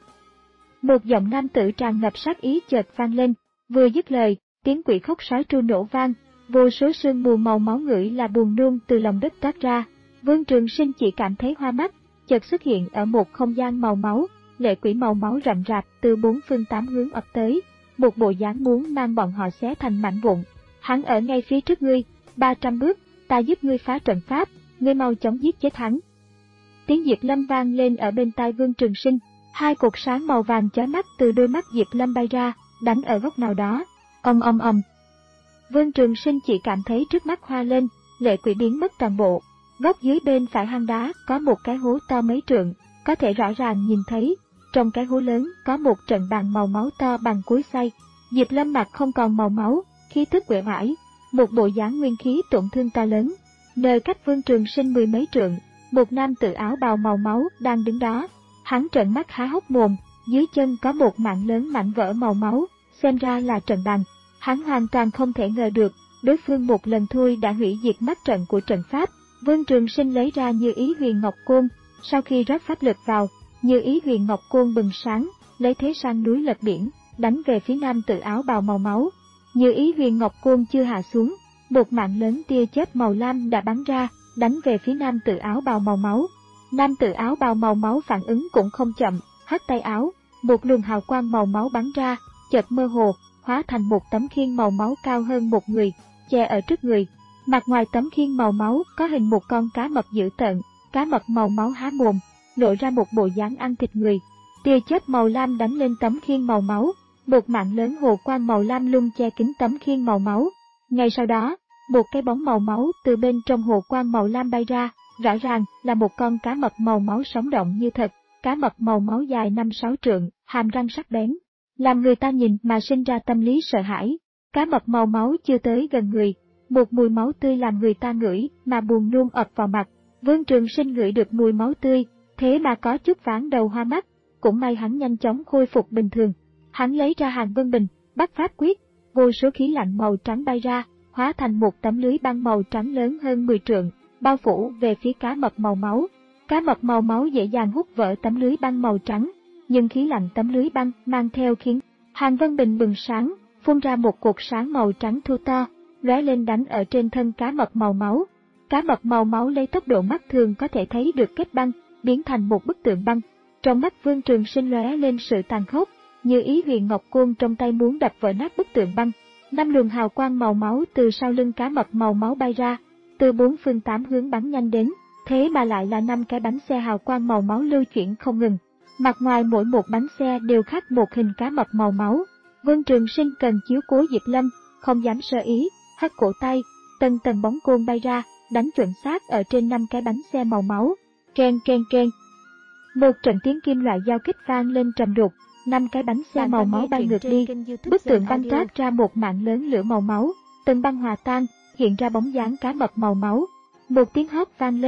Một giọng nam tử tràn ngập sát ý chợt vang lên, vừa dứt lời, tiếng quỷ khóc sói tru nổ vang, vô số sương mù màu máu ngửi là buồn nôn từ lòng đất toát ra. Vương Trường Sinh chỉ cảm thấy hoa mắt, chợt xuất hiện ở một không gian màu máu, lệ quỷ màu máu rậm rạp từ bốn phương tám hướng ập tới, một bộ dáng muốn mang bọn họ xé thành mảnh vụn. Hắn ở ngay phía trước ngươi, ba trăm bước, ta giúp ngươi phá trận pháp, ngươi mau chóng giết chết hắn. Tiếng Diệp Lâm vang lên ở bên tai Vương Trường Sinh, hai cột sáng màu vàng chói mắt từ đôi mắt Diệp Lâm bay ra, đánh ở góc nào đó. Ầm ầm ầm. Vương Trường Sinh chỉ cảm thấy trước mắt hoa lên, lệ quỷ biến mất toàn bộ. Góc dưới bên phải hang đá có một cái hố to mấy trượng, có thể rõ ràng nhìn thấy, trong cái hố lớn có một trận bàn màu máu to bằng cối xay. Diệp Lâm mặt không còn màu máu, khí tức uể oải, một bộ dáng nguyên khí tổn thương to lớn. Nơi cách Vương Trường Sinh mười mấy trượng, một nam tử áo bào màu máu đang đứng đó. Hắn trợn mắt há hốc mồm, dưới chân có một mảng lớn mảnh vỡ màu máu, xem ra là trận bàn. Hắn hoàn toàn không thể ngờ được, đối phương một lần thôi đã hủy diệt mắt trận của trận pháp. Vương Trường Sinh lấy ra Như Ý Huyền Ngọc Côn, sau khi rót pháp lực vào, Như Ý Huyền Ngọc Côn bừng sáng, lấy thế sang núi lật biển, đánh về phía nam tử áo bào màu máu. Như Ý Huyền Ngọc Côn chưa hạ xuống, một mạng lớn tia chớp màu lam đã bắn ra, đánh về phía nam tử áo bào màu máu. Nam tử áo bào màu máu phản ứng cũng không chậm, hất tay áo, một luồng hào quang màu máu bắn ra, chợt mơ hồ, hóa thành một tấm khiên màu máu cao hơn một người, che ở trước người. Mặt ngoài tấm khiên màu máu có hình một con cá mập dữ tợn, cá mập màu máu há mồm, lộ ra một bộ dáng ăn thịt người. Tia chớp màu lam đánh lên tấm khiên màu máu, một mạng lớn hồ quang màu lam lung che kín tấm khiên màu máu. Ngay sau đó, một cái bóng màu máu từ bên trong hồ quang màu lam bay ra, rõ ràng là một con cá mập màu máu sống động như thật. Cá mập màu máu dài năm sáu trượng, hàm răng sắc bén, làm người ta nhìn mà sinh ra tâm lý sợ hãi. Cá mập màu máu chưa tới gần người, một mùi máu tươi làm người ta ngửi mà buồn nôn ập vào mặt. Vương Trường Sinh ngửi được mùi máu tươi, thế mà có chút ván đầu hoa mắt, cũng may hắn nhanh chóng khôi phục bình thường. Hắn lấy ra Hàn Vân Bình, bắt pháp quyết, vô số khí lạnh màu trắng bay ra, hóa thành một tấm lưới băng màu trắng lớn hơn mười trượng, bao phủ về phía cá mập màu máu. Cá mập màu máu dễ dàng hút vỡ tấm lưới băng màu trắng, nhưng khí lạnh tấm lưới băng mang theo khiến Hàn Vân Bình bừng sáng, phun ra một cột sáng màu trắng thu to, lóe lên đánh ở trên thân cá mập màu máu. Cá mập màu máu lấy tốc độ mắt thường có thể thấy được kết băng, biến thành một bức tượng băng. Trong mắt Vương Trường Sinh lóe lên sự tàn khốc, Như Ý Huyền Ngọc Côn trong tay muốn đập vỡ nát bức tượng băng. Năm luồng hào quang màu máu từ sau lưng cá mập màu máu bay ra, từ bốn phương tám hướng bắn nhanh đến, thế mà lại là năm cái bánh xe hào quang màu máu lưu chuyển không ngừng. Mặt ngoài mỗi một bánh xe đều khắc một hình cá mập màu máu. Vương Trường Sinh cần chiếu cố Diệp Lâm, không dám sơ ý, hất cổ tay, tầng tầng bóng côn bay ra, đánh chuẩn xác ở trên năm cái bánh xe màu máu. Keng keng keng. Một trận tiếng kim loại giao kích vang lên trầm đục, năm cái bánh xe màu máu bay ngược đi, bức tượng băng toát ra một mạng lớn lửa màu máu, từng băng hòa tan, hiện ra bóng dáng cá mập màu máu. Một tiếng hót vang lên,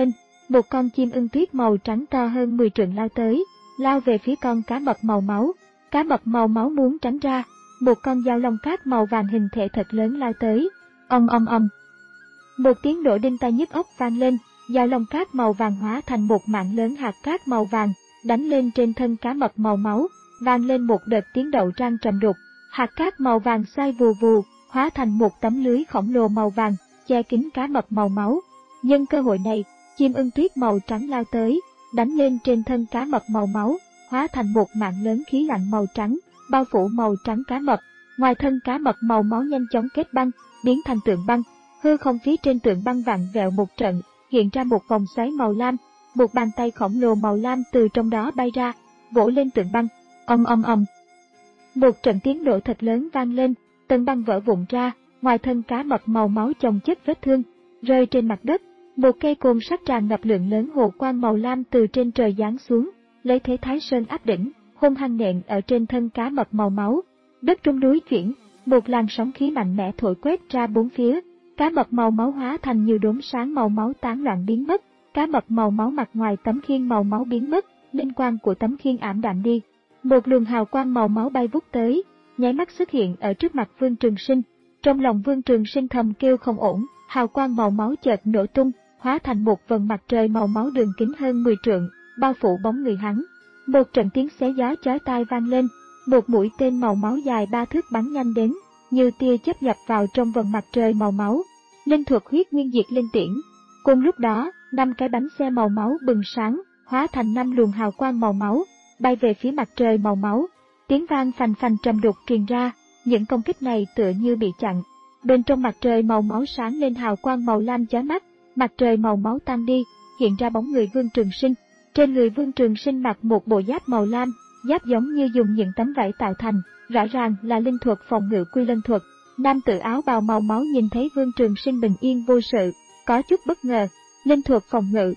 một con chim ưng tuyết màu trắng to hơn mười trượng lao tới, lao về phía con cá mập màu máu. Cá mập màu máu muốn tránh ra, một con dao lông cát màu vàng hình thể thật lớn lao tới. Ong ong ong. Một tiếng nổ đinh tai nhức óc vang lên, dao lông cát màu vàng hóa thành một mảng lớn hạt cát màu vàng, đánh lên trên thân cá mập màu máu, vang lên một đợt tiếng đậu rang trầm đục. Hạt cát màu vàng xoay vù vù, hóa thành một tấm lưới khổng lồ màu vàng, che kín cá mập màu máu. Nhân cơ hội này, chim ưng tuyết màu trắng lao tới, đánh lên trên thân cá mập màu máu, hóa thành một mạng lớn khí lạnh màu trắng, bao phủ màu trắng cá mập. Ngoài thân cá mập màu máu nhanh chóng kết băng, biến thành tượng băng. Hư không phía trên tượng băng vặn vẹo một trận, hiện ra một vòng xoáy màu lam, một bàn tay khổng lồ màu lam từ trong đó bay ra, vỗ lên tượng băng. Ong ong ong. Một trận tiếng nổ thật lớn vang lên, tầng băng vỡ vụn ra, ngoài thân cá mập màu máu chồng chất vết thương, rơi trên mặt đất. Một cây côn sắt tràn ngập lượng lớn hồ quang màu lam từ trên trời giáng xuống, lấy thế Thái Sơn áp đỉnh, hung hăng nện ở trên thân cá mập màu máu. Đất trung núi chuyển, một làn sóng khí mạnh mẽ thổi quét ra bốn phía. Cá mập màu máu hóa thành nhiều đốm sáng màu máu tán loạn biến mất. Cá mập màu máu mặt ngoài tấm khiên màu máu biến mất, linh quang của tấm khiên ảm đạm đi. Một luồng hào quang màu máu bay vút tới, nháy mắt xuất hiện ở trước mặt Vương Trường Sinh. Trong lòng Vương Trường Sinh thầm kêu không ổn, hào quang màu máu chợt nổ tung, hóa thành một vầng mặt trời màu máu đường kính hơn mười trượng, bao phủ bóng người hắn. Một trận tiếng xé gió chói tai vang lên, một mũi tên màu máu dài ba thước bắn nhanh đến, như tia chớp nhập vào trong vầng mặt trời màu máu. Linh thuật huyết nguyên diệt linh tiễn. Cùng lúc đó, năm cái bánh xe màu máu bừng sáng, hóa thành năm luồng hào quang màu máu, bay về phía mặt trời màu máu. Tiếng vang phành phành trầm đục truyền ra, những công kích này tựa như bị chặn. Bên trong mặt trời màu máu sáng lên hào quang màu lam chói mắt, mặt trời màu máu tan đi, hiện ra bóng người Vương Trường Sinh. Trên người Vương Trường Sinh mặc một bộ giáp màu lam, giáp giống như dùng những tấm vải tạo thành, rõ ràng là linh thuật phòng ngự Quy Lân thuật. Nam tử áo bào màu máu nhìn thấy Vương Trường Sinh bình yên vô sự, có chút bất ngờ. Linh thuật phòng ngự.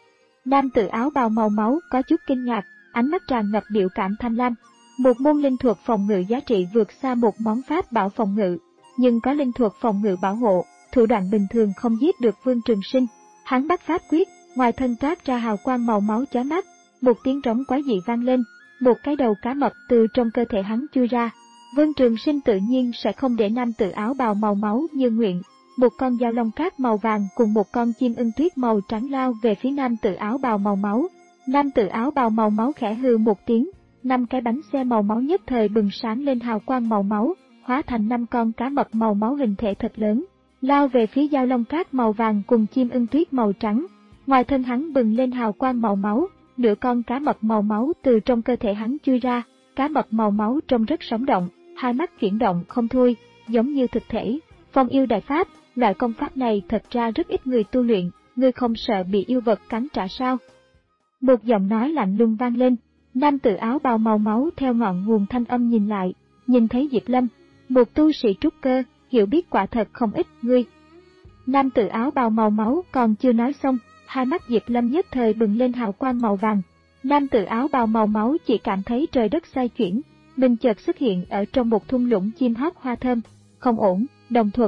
Nam tử áo bào màu máu có chút kinh ngạc, ánh mắt tràn ngập biểu cảm tham lam. Một môn linh thuật phòng ngự giá trị vượt xa một món pháp bảo phòng ngự, nhưng có linh thuật phòng ngự bảo hộ, thủ đoạn bình thường không giết được Vương Trường Sinh. Hắn bắt pháp quyết, ngoài thân toát ra hào quang màu máu chói mắt, một tiếng rống quái dị vang lên, một cái đầu cá mập từ trong cơ thể hắn chui ra. Vương Trường Sinh tự nhiên sẽ không để nam tử áo bào màu máu như nguyện. Một con dao lông cát màu vàng cùng một con chim ưng tuyết màu trắng lao về phía nam tử áo bào màu máu. Nam tử áo bào màu máu khẽ hừ một tiếng, năm cái bánh xe màu máu nhất thời bừng sáng lên hào quang màu máu, hóa thành năm con cá mập màu máu hình thể thật lớn, lao về phía dao lông cát màu vàng cùng chim ưng tuyết màu trắng. Ngoài thân hắn bừng lên hào quang màu máu, nửa con cá mập màu máu từ trong cơ thể hắn chui ra. Cá mập màu máu trông rất sống động, hai mắt chuyển động không thôi, giống như thực thể. Phong yêu đại pháp, loại công pháp này thật ra rất ít người tu luyện, ngươi không sợ bị yêu vật cắn trả sao? Một giọng nói lạnh lùng vang lên. Nam tử áo bào màu máu theo ngọn nguồn thanh âm nhìn lại, nhìn thấy Diệp Lâm, một tu sĩ trúc cơ, hiểu biết quả thật không ít. Ngươi. Nam tử áo bào màu máu còn chưa nói xong, hai mắt Diệp Lâm nhất thời bừng lên hào quang màu vàng. Nam tử áo bào màu máu chỉ cảm thấy trời đất xoay chuyển, mình chợt xuất hiện ở trong một thung lũng chim hót hoa thơm. Không ổn, đồng thuật.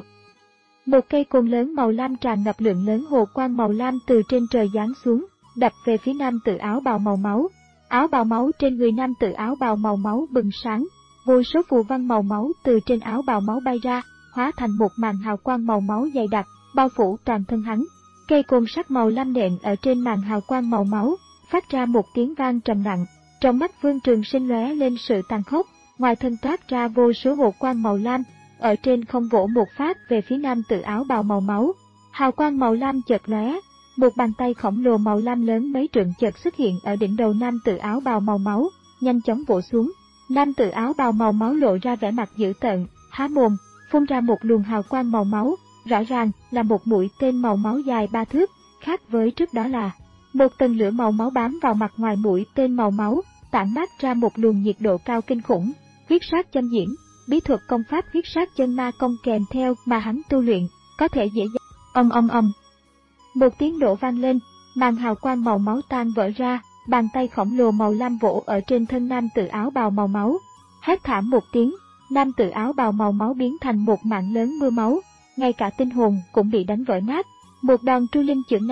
Một cây côn lớn màu lam tràn ngập lượng lớn hồ quang màu lam từ trên trời giáng xuống, đập về phía nam tử áo bào màu máu. Áo bào máu trên người nam tử áo bào màu máu bừng sáng, vô số phù văn màu máu từ trên áo bào máu bay ra, hóa thành một màn hào quang màu máu dày đặc, bao phủ toàn thân hắn. Cây côn sắt màu lam nện ở trên màn hào quang màu máu, phát ra một tiếng vang trầm nặng. Trong mắt Vương Trường Sinh lóe lên sự tàn khốc, ngoài thân toát ra vô số hồ quang màu lam, ở trên không vỗ một phát về phía nam tử áo bào màu máu. Hào quang màu lam chợt lóe, một bàn tay khổng lồ màu lam lớn mấy trượng chợt xuất hiện ở đỉnh đầu nam tử áo bào màu máu, nhanh chóng vỗ xuống. Nam tử áo bào màu máu lộ ra vẻ mặt dữ tợn, há mồm, phun ra một luồng hào quang màu máu, rõ ràng là một mũi tên màu máu dài ba thước, khác với trước đó là một tầng lửa màu máu bám vào mặt ngoài mũi tên màu máu, tản mát ra một luồng nhiệt độ cao kinh khủng. Huyết sát châm diễm, bí thuật công pháp huyết sát chân ma công kèm theo mà hắn tu luyện, có thể dễ dàng. Ong ong ong. Một tiếng nổ vang lên, màn hào quang màu máu tan vỡ ra, bàn tay khổng lồ màu lam vỗ ở trên thân nam tử áo bào màu máu. Hét thảm một tiếng, nam tử áo bào màu máu biến thành một mảng lớn mưa máu, ngay cả tinh hồn cũng bị đánh vỡ nát. Một đòn tru linh chưởng này,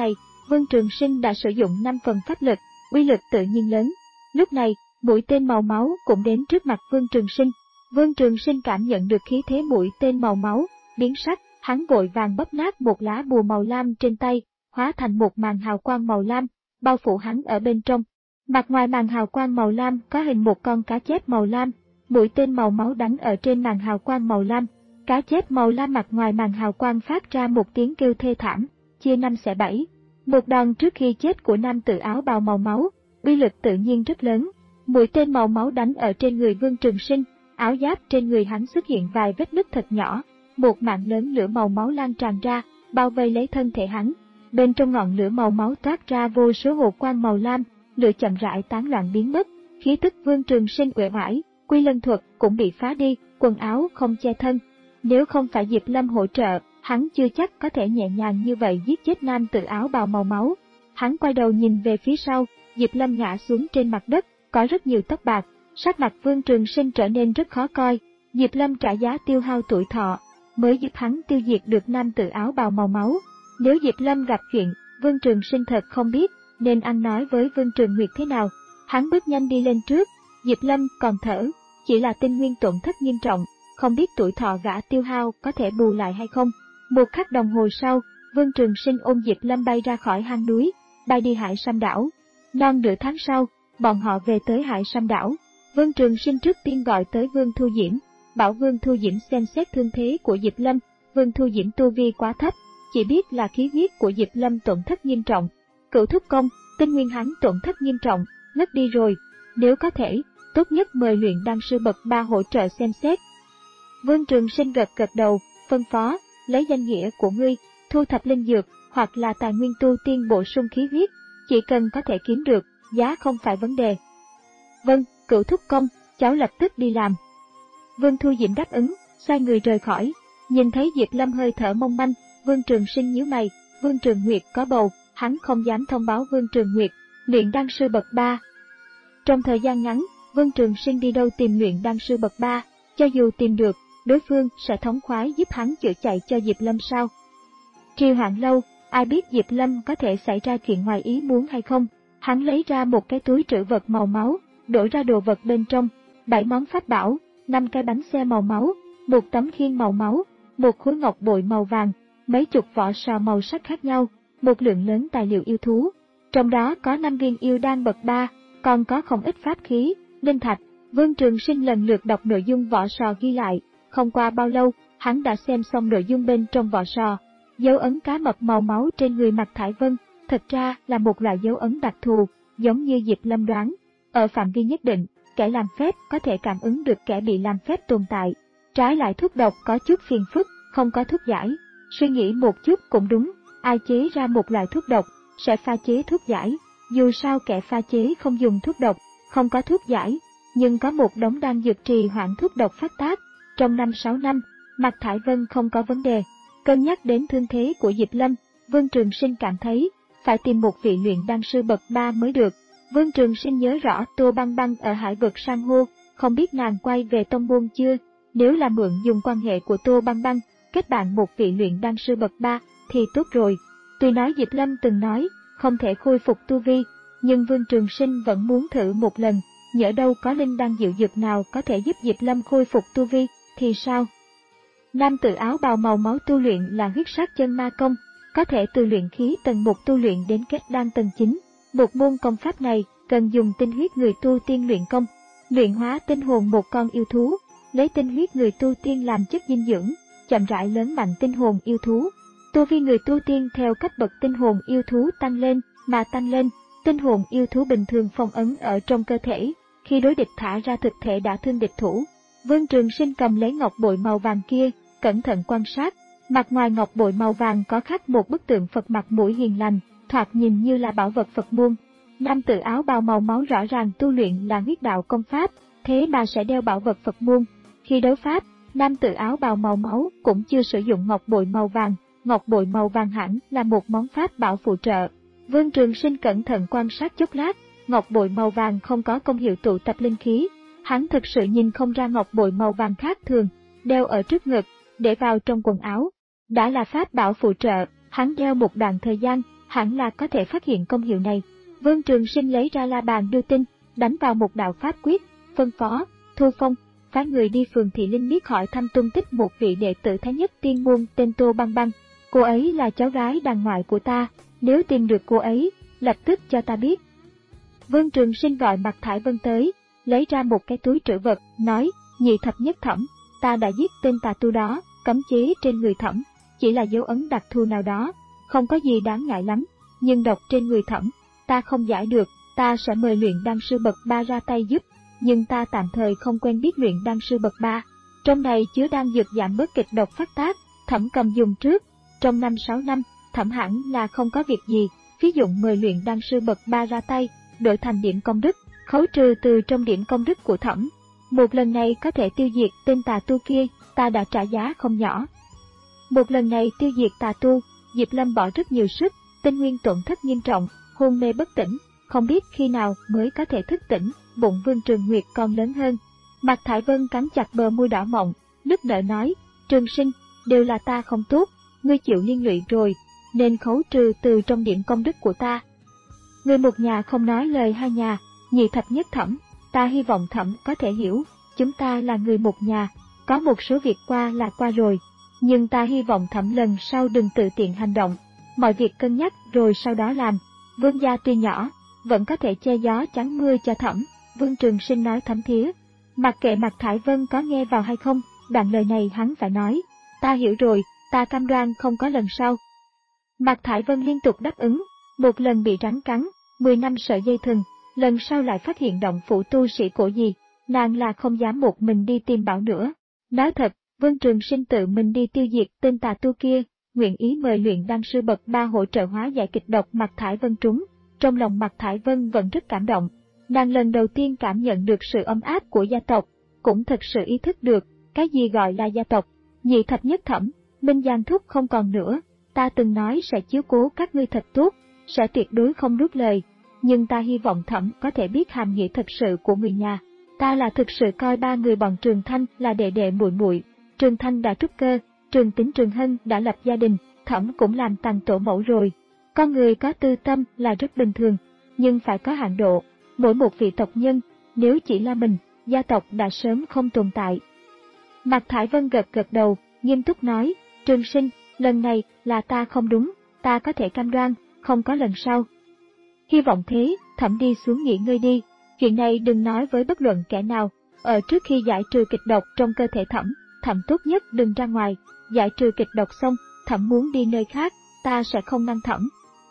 Vương Trường Sinh đã sử dụng năm phần pháp lực, uy lực tự nhiên lớn. Lúc này, mũi tên màu máu cũng đến trước mặt Vương Trường Sinh. Vương Trường Sinh cảm nhận được khí thế mũi tên màu máu, biến sắc, hắn vội vàng bóp nát một lá bùa màu lam trên tay, hóa thành một màn hào quang màu lam, bao phủ hắn ở bên trong. Mặt ngoài màn hào quang màu lam có hình một con cá chép màu lam, mũi tên màu máu đánh ở trên màn hào quang màu lam. Cá chép màu lam mặt ngoài màn hào quang phát ra một tiếng kêu thê thảm, chia năm xẻ bảy. Một đòn trước khi chết của nam tử áo bào màu máu, uy lực tự nhiên rất lớn. Mũi tên màu máu đánh ở trên người Vương Trường Sinh, áo giáp trên người hắn xuất hiện vài vết nứt thật nhỏ, một mạng lớn lửa màu máu lan tràn ra, bao vây lấy thân thể hắn. Bên trong ngọn lửa màu máu toát ra vô số hồ quang màu lam, lửa chậm rãi tán loạn biến mất, khí tức Vương Trường Sinh uể oải, quy lân thuật cũng bị phá đi, quần áo không che thân. Nếu không phải Diệp Lâm hỗ trợ, hắn chưa chắc có thể nhẹ nhàng như vậy giết chết nam tử áo bào màu máu. Hắn quay đầu nhìn về phía sau, Diệp Lâm ngã xuống trên mặt đất, có rất nhiều tóc bạc, sắc mặt Vương Trường Sinh trở nên rất khó coi. Diệp Lâm trả giá tiêu hao tuổi thọ, mới giúp hắn tiêu diệt được nam tử áo bào màu máu. Nếu Diệp Lâm gặp chuyện, Vương Trường Sinh thật không biết nên ăn nói với Vương Trường Nguyệt thế nào. Hắn bước nhanh đi lên trước, Diệp Lâm còn thở, chỉ là tinh nguyên tổn thất nghiêm trọng, không biết tuổi thọ gã tiêu hao có thể bù lại hay không. Một khắc đồng hồ sau, Vương Trường Sinh ôm Diệp Lâm bay ra khỏi hang núi, bay đi Hải Sam đảo. Non nửa tháng sau, bọn họ về tới Hải Sam đảo. Vương Trường Sinh trước tiên gọi tới Vương Thu Diễm, bảo Vương Thu Diễm xem xét thương thế của Diệp Lâm. Vương Thu Diễm tu vi quá thấp, chỉ biết là khí huyết của Diệp Lâm tổn thất nghiêm trọng. Cửu thúc công, tinh nguyên hắn tổn thất nghiêm trọng, ngất đi rồi. Nếu có thể, tốt nhất mời luyện đan sư bậc ba hỗ trợ xem xét. Vương Trường Sinh gật gật đầu, phân phó, lấy danh nghĩa của ngươi, thu thập linh dược, hoặc là tài nguyên tu tiên bổ sung khí huyết, chỉ cần có thể kiếm được, giá không phải vấn đề. Vâng, cửu thúc công, cháu lập tức đi làm. Vương Thu Diễm đáp ứng, xoay người rời khỏi. Nhìn thấy Diệp Lâm hơi thở mong manh, Vương Trường Sinh nhíu mày, Vương Trường Nguyệt có bầu, hắn không dám thông báo Vương Trường Nguyệt, luyện đan sư bậc ba. Trong thời gian ngắn, Vương Trường Sinh đi đâu tìm luyện đan sư bậc ba, cho dù tìm được, đối phương sẽ thống khoái giúp hắn chữa chạy cho Diệp Lâm sao? Trì hoãn lâu, ai biết Diệp Lâm có thể xảy ra chuyện ngoài ý muốn hay không? Hắn lấy ra một cái túi trữ vật màu máu, đổ ra đồ vật bên trong, bảy món pháp bảo, năm cái bánh xe màu máu, một tấm khiên màu máu, một khối ngọc bội màu vàng, mấy chục vỏ sò màu sắc khác nhau, một lượng lớn tài liệu yêu thú. Trong đó có năm viên yêu đan bậc ba, còn có không ít pháp khí, linh thạch. Vương Trường Sinh lần lượt đọc nội dung vỏ sò ghi lại, không qua bao lâu, hắn đã xem xong nội dung bên trong vỏ sò. Dấu ấn cá mập màu máu trên người Mạc Thải Vân, thật ra là một loại dấu ấn đặc thù, giống như Diệp Lâm đoán. Ở phạm vi nhất định, kẻ làm phép có thể cảm ứng được kẻ bị làm phép tồn tại. Trái lại thuốc độc có chút phiền phức, không có thuốc giải. Suy nghĩ một chút cũng đúng, ai chế ra một loại thuốc độc, sẽ pha chế thuốc giải. Dù sao kẻ pha chế không dùng thuốc độc, không có thuốc giải, nhưng có một đống đan dược trì hoãn thuốc độc phát tác. Trong năm sáu năm, Mạc Thải Vân không có vấn đề. Cân nhắc đến thương thế của Diệp Lâm, Vương Trường Sinh cảm thấy phải tìm một vị luyện đan sư bậc ba mới được. Vương Trường Sinh nhớ rõ Tô Băng Băng ở Hải vực san hô, không biết nàng quay về tông môn chưa. Nếu là mượn dùng quan hệ của Tô Băng Băng, kết bạn một vị luyện đan sư bậc ba thì tốt rồi. Tuy nói Diệp Lâm từng nói không thể khôi phục tu vi, nhưng Vương Trường Sinh vẫn muốn thử một lần. Nhỡ đâu có linh đan diệu dược nào có thể giúp Diệp Lâm khôi phục tu vi thì sao? Nam tử áo bào màu máu tu luyện là huyết sát chân ma công, có thể từ luyện khí tầng một tu luyện đến kết đan tầng chín. Một môn công pháp này cần dùng tinh huyết người tu tiên luyện công, luyện hóa tinh hồn một con yêu thú, lấy tinh huyết người tu tiên làm chất dinh dưỡng, chậm rãi lớn mạnh tinh hồn yêu thú. Tu vi người tu tiên theo cấp bậc tinh hồn yêu thú tăng lên mà tăng lên, tinh hồn yêu thú bình thường phong ấn ở trong cơ thể, khi đối địch thả ra thực thể đã thương địch thủ. Vương Trường Sinh cầm lấy ngọc bội màu vàng kia, cẩn thận quan sát, mặt ngoài ngọc bội màu vàng có khắc một bức tượng Phật mặt mũi hiền lành, thoạt nhìn như là bảo vật Phật môn. Nam tử áo bào màu máu rõ ràng tu luyện là huyết đạo công pháp, thế mà sẽ đeo bảo vật Phật môn. Khi đấu pháp, nam tử áo bào màu máu cũng chưa sử dụng ngọc bội màu vàng, ngọc bội màu vàng hẳn là một món pháp bảo phụ trợ. Vương Trường Sinh cẩn thận quan sát chốc lát, ngọc bội màu vàng không có công hiệu tụ tập linh khí. Hắn thực sự nhìn không ra ngọc bội màu vàng khác thường, đeo ở trước ngực, để vào trong quần áo. Đã là pháp bảo phụ trợ, hắn đeo một đoạn thời gian, hẳn là có thể phát hiện công hiệu này. Vương Trường Sinh lấy ra la bàn đưa tin, đánh vào một đạo pháp quyết, phân phó, Thu Phong, phái người đi phường Thị Linh Miết hỏi thăm tung tích một vị đệ tử Thái Nhất Tiên Môn tên Tô Băng Băng. Cô ấy là cháu gái đàn ngoại của ta, nếu tìm được cô ấy, lập tức cho ta biết. Vương Trường Sinh gọi Mạc Thải Vân tới, lấy ra một cái túi trữ vật, nói, nhị thập nhất thẩm, ta đã giết tên tà tu đó, cấm chế trên người thẩm, chỉ là dấu ấn đặc thù nào đó, không có gì đáng ngại lắm, nhưng độc trên người thẩm, ta không giải được, ta sẽ mời luyện đan sư bậc ba ra tay giúp, nhưng ta tạm thời không quen biết luyện đan sư bậc ba. Trong này chứa đan dược giảm bớt kịch độc phát tác, thẩm cầm dùng trước, trong năm sáu năm, thẩm hẳn là không có việc gì, ví dụ mời luyện đan sư bậc ba ra tay, đổi thành điểm công đức, khấu trừ từ trong điểm công đức của thẩm. Một lần này có thể tiêu diệt tên tà tu kia, ta đã trả giá không nhỏ. Một lần này tiêu diệt tà tu, Diệp Lâm bỏ rất nhiều sức, tinh nguyên tổn thất nghiêm trọng, hôn mê bất tỉnh, không biết khi nào mới có thể thức tỉnh, bụng Vương Trường Nguyệt còn lớn hơn. Mạc Thải Vân cắn chặt bờ môi đỏ mọng, nức nở nói, Trường Sinh, đều là ta không tốt, ngươi chịu liên lụy rồi, nên khấu trừ từ trong điểm công đức của ta. Người một nhà không nói lời hai nhà, nhị thập nhất thẩm, ta hy vọng thẩm có thể hiểu, chúng ta là người một nhà, có một số việc qua là qua rồi, nhưng ta hy vọng thẩm lần sau đừng tự tiện hành động, mọi việc cân nhắc rồi sau đó làm. Vương gia tuy nhỏ, vẫn có thể che gió chắn mưa cho thẩm, Vương Trường Sinh nói thấm thía. Mặc kệ Mạc Thải Vân có nghe vào hay không, đoạn lời này hắn phải nói, ta hiểu rồi, ta cam đoan không có lần sau. Mạc Thải Vân liên tục đáp ứng, một lần bị rắn cắn, mười năm sợi dây thừng, lần sau lại phát hiện động phủ tu sĩ cổ gì, nàng là không dám một mình đi tìm bảo nữa. Nói thật, Vương Trường Sinh tự mình đi tiêu diệt tên tà tu kia, nguyện ý mời luyện đan sư bậc ba hỗ trợ hóa giải kịch độc Mạc Thải Vân trúng. Trong lòng Mạc Thải Vân vẫn rất cảm động, nàng lần đầu tiên cảm nhận được sự ấm áp của gia tộc, cũng thật sự ý thức được, cái gì gọi là gia tộc. Nhị thập nhất thẩm, Minh Giang thúc không còn nữa, ta từng nói sẽ chiếu cố các ngươi thật tốt, sẽ tuyệt đối không nuốt lời, nhưng ta hy vọng thẩm có thể biết hàm nghĩa thật sự của người nhà. Ta là thực sự coi ba người bọn Trường Thanh là đệ đệ muội muội. Trường Thanh đã trúc cơ, Trường Tính Trường Hân đã lập gia đình, thẩm cũng làm tàng tổ mẫu rồi. Con người có tư tâm là rất bình thường, nhưng phải có hạn độ. Mỗi một vị tộc nhân, nếu chỉ là mình, gia tộc đã sớm không tồn tại. Mạc Thải Vân gật gật đầu, nghiêm túc nói, Trường Sinh, lần này là ta không đúng, ta có thể cam đoan, không có lần sau. Hy vọng thế, thẩm đi xuống nghỉ ngơi đi, chuyện này đừng nói với bất luận kẻ nào, ở trước khi giải trừ kịch độc trong cơ thể thẩm, thẩm tốt nhất đừng ra ngoài, giải trừ kịch độc xong, thẩm muốn đi nơi khác, ta sẽ không ngăn thẩm.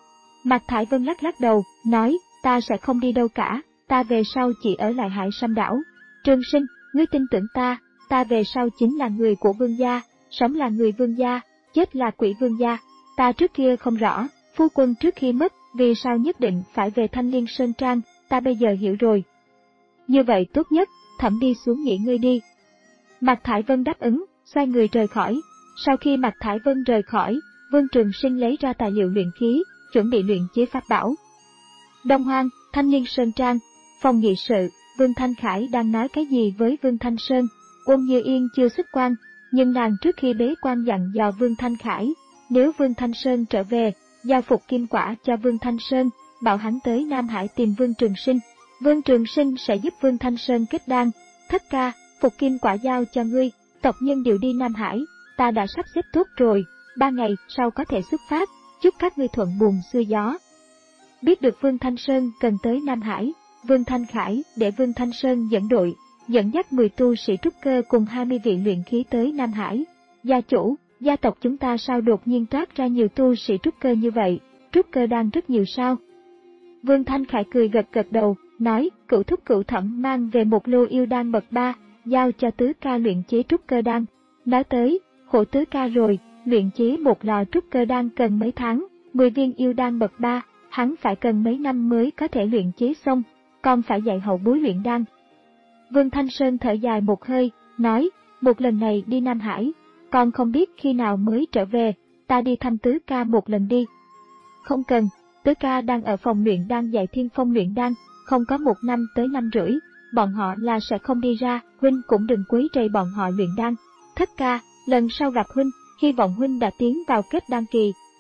Mạc Thải Vân lắc lắc đầu, nói, ta sẽ không đi đâu cả, ta về sau chỉ ở lại Hải Sâm đảo. Trường Sinh, ngươi tin tưởng ta, ta về sau chính là người của vương gia, sống là người vương gia, chết là quỷ vương gia. Ta trước kia không rõ, phu quân trước khi mất, vì sao nhất định phải về Thanh Liên Sơn Trang, ta bây giờ hiểu rồi. Như vậy tốt nhất, thẩm đi xuống nghỉ ngơi đi. Mạc Thải Vân đáp ứng, xoay người rời khỏi. Sau khi Mạc Thải Vân rời khỏi, Vương Trường Sinh lấy ra tài liệu luyện khí, chuẩn bị luyện chế pháp bảo. Đông Hoang, Thanh Liên Sơn Trang, phòng nghị sự, Vương Thanh Khải đang nói cái gì với Vương Thanh Sơn. Ôn Như Yên chưa xuất quan, nhưng nàng trước khi bế quan dặn dò Vương Thanh Khải, nếu Vương Thanh Sơn trở về, giao phục kim quả cho Vương Thanh Sơn, bảo hắn tới Nam Hải tìm Vương Trường Sinh. Vương Trường Sinh sẽ giúp Vương Thanh Sơn kết đan. Thất ca, phục kim quả giao cho ngươi, tộc nhân đều đi Nam Hải, ta đã sắp xếp tốt rồi, ba ngày sau có thể xuất phát, chúc các ngươi thuận buồm xuôi gió. Biết được Vương Thanh Sơn cần tới Nam Hải, Vương Thanh Khải để Vương Thanh Sơn dẫn đội, dẫn dắt mười tu sĩ trúc cơ cùng hai mươi vị luyện khí tới Nam Hải. Gia chủ, gia tộc chúng ta sao đột nhiên toát ra nhiều tu sĩ trúc cơ như vậy, trúc cơ đang rất nhiều sao? Vương Thanh Khải cười gật gật đầu, nói, cửu thúc cửu thẩm mang về một lô yêu đan bậc ba, giao cho tứ ca luyện chế trúc cơ đan. Nói tới, khổ tứ ca rồi, luyện chế một lò trúc cơ đan cần mấy tháng, mười viên yêu đan bậc ba, hắn phải cần mấy năm mới có thể luyện chế xong, còn phải dạy hậu bối luyện đan. Vương Thanh Sơn thở dài một hơi, nói, một lần này đi Nam Hải, con không biết khi nào mới trở về, ta đi thăm tứ ca một lần đi. Không cần, tứ ca đang ở phòng luyện đan dạy Thiên Phong luyện đan, không có một năm tới năm rưỡi, bọn họ là sẽ không đi ra, huynh cũng đừng quấy rầy bọn họ luyện đan. Thất ca, lần sau gặp huynh, hy vọng huynh đã tiến vào kết đan kỳ.